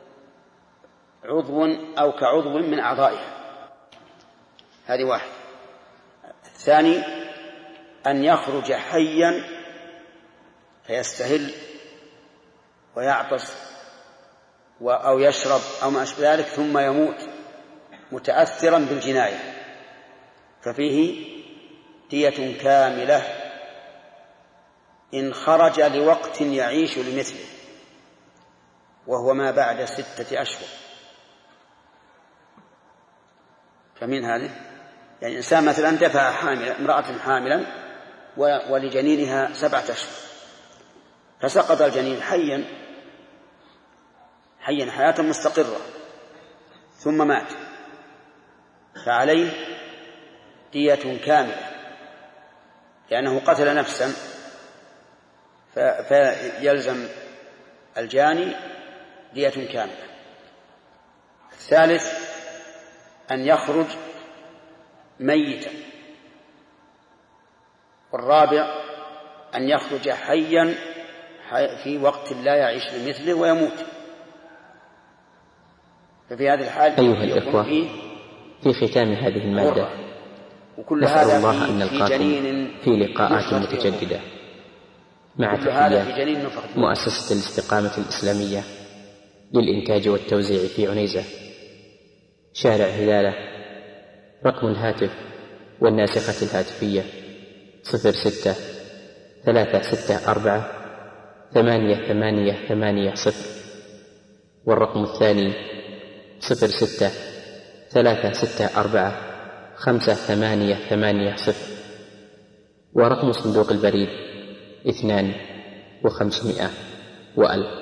Speaker 2: عضو أو كعضو من أعضائها. هذه واحد. الثاني أن يخرج حيا فيستهل ويعطس أو يشرب أو ما أشبه ذلك ثم يموت متأثرا بالجناية، ففيه دية كاملة إن خرج لوقت يعيش لمثله، وهو ما بعد 6 أشهر. فمن هذه يعني إنسان مثلا دفع امرأة حاملا ولجنينها 7 أشهر، فسقط الجنين حيا حياة مستقرة ثم مات، فعليه دية كاملة لأنه قتل نفسا، فيلزم الجاني دية كاملة. الثالث أن يخرج ميتا. والرابع أن يخرج حيا في وقت لا يعيش لمثله ويموت، ففي هذه الحال
Speaker 13: أيها الإخوة، في ختام هذه المادة نسأل الله أن نلقاكم في لقاءات متجددة مع تحيات مؤسسة الاستقامة الإسلامية للإنتاج والتوزيع في عنيزة، شارع هلالة. رقم الهاتف والناسخة الهاتفية 06-364-8880، والرقم الثاني 06-364-5880، ورقم صندوق البريد 2500 و1000.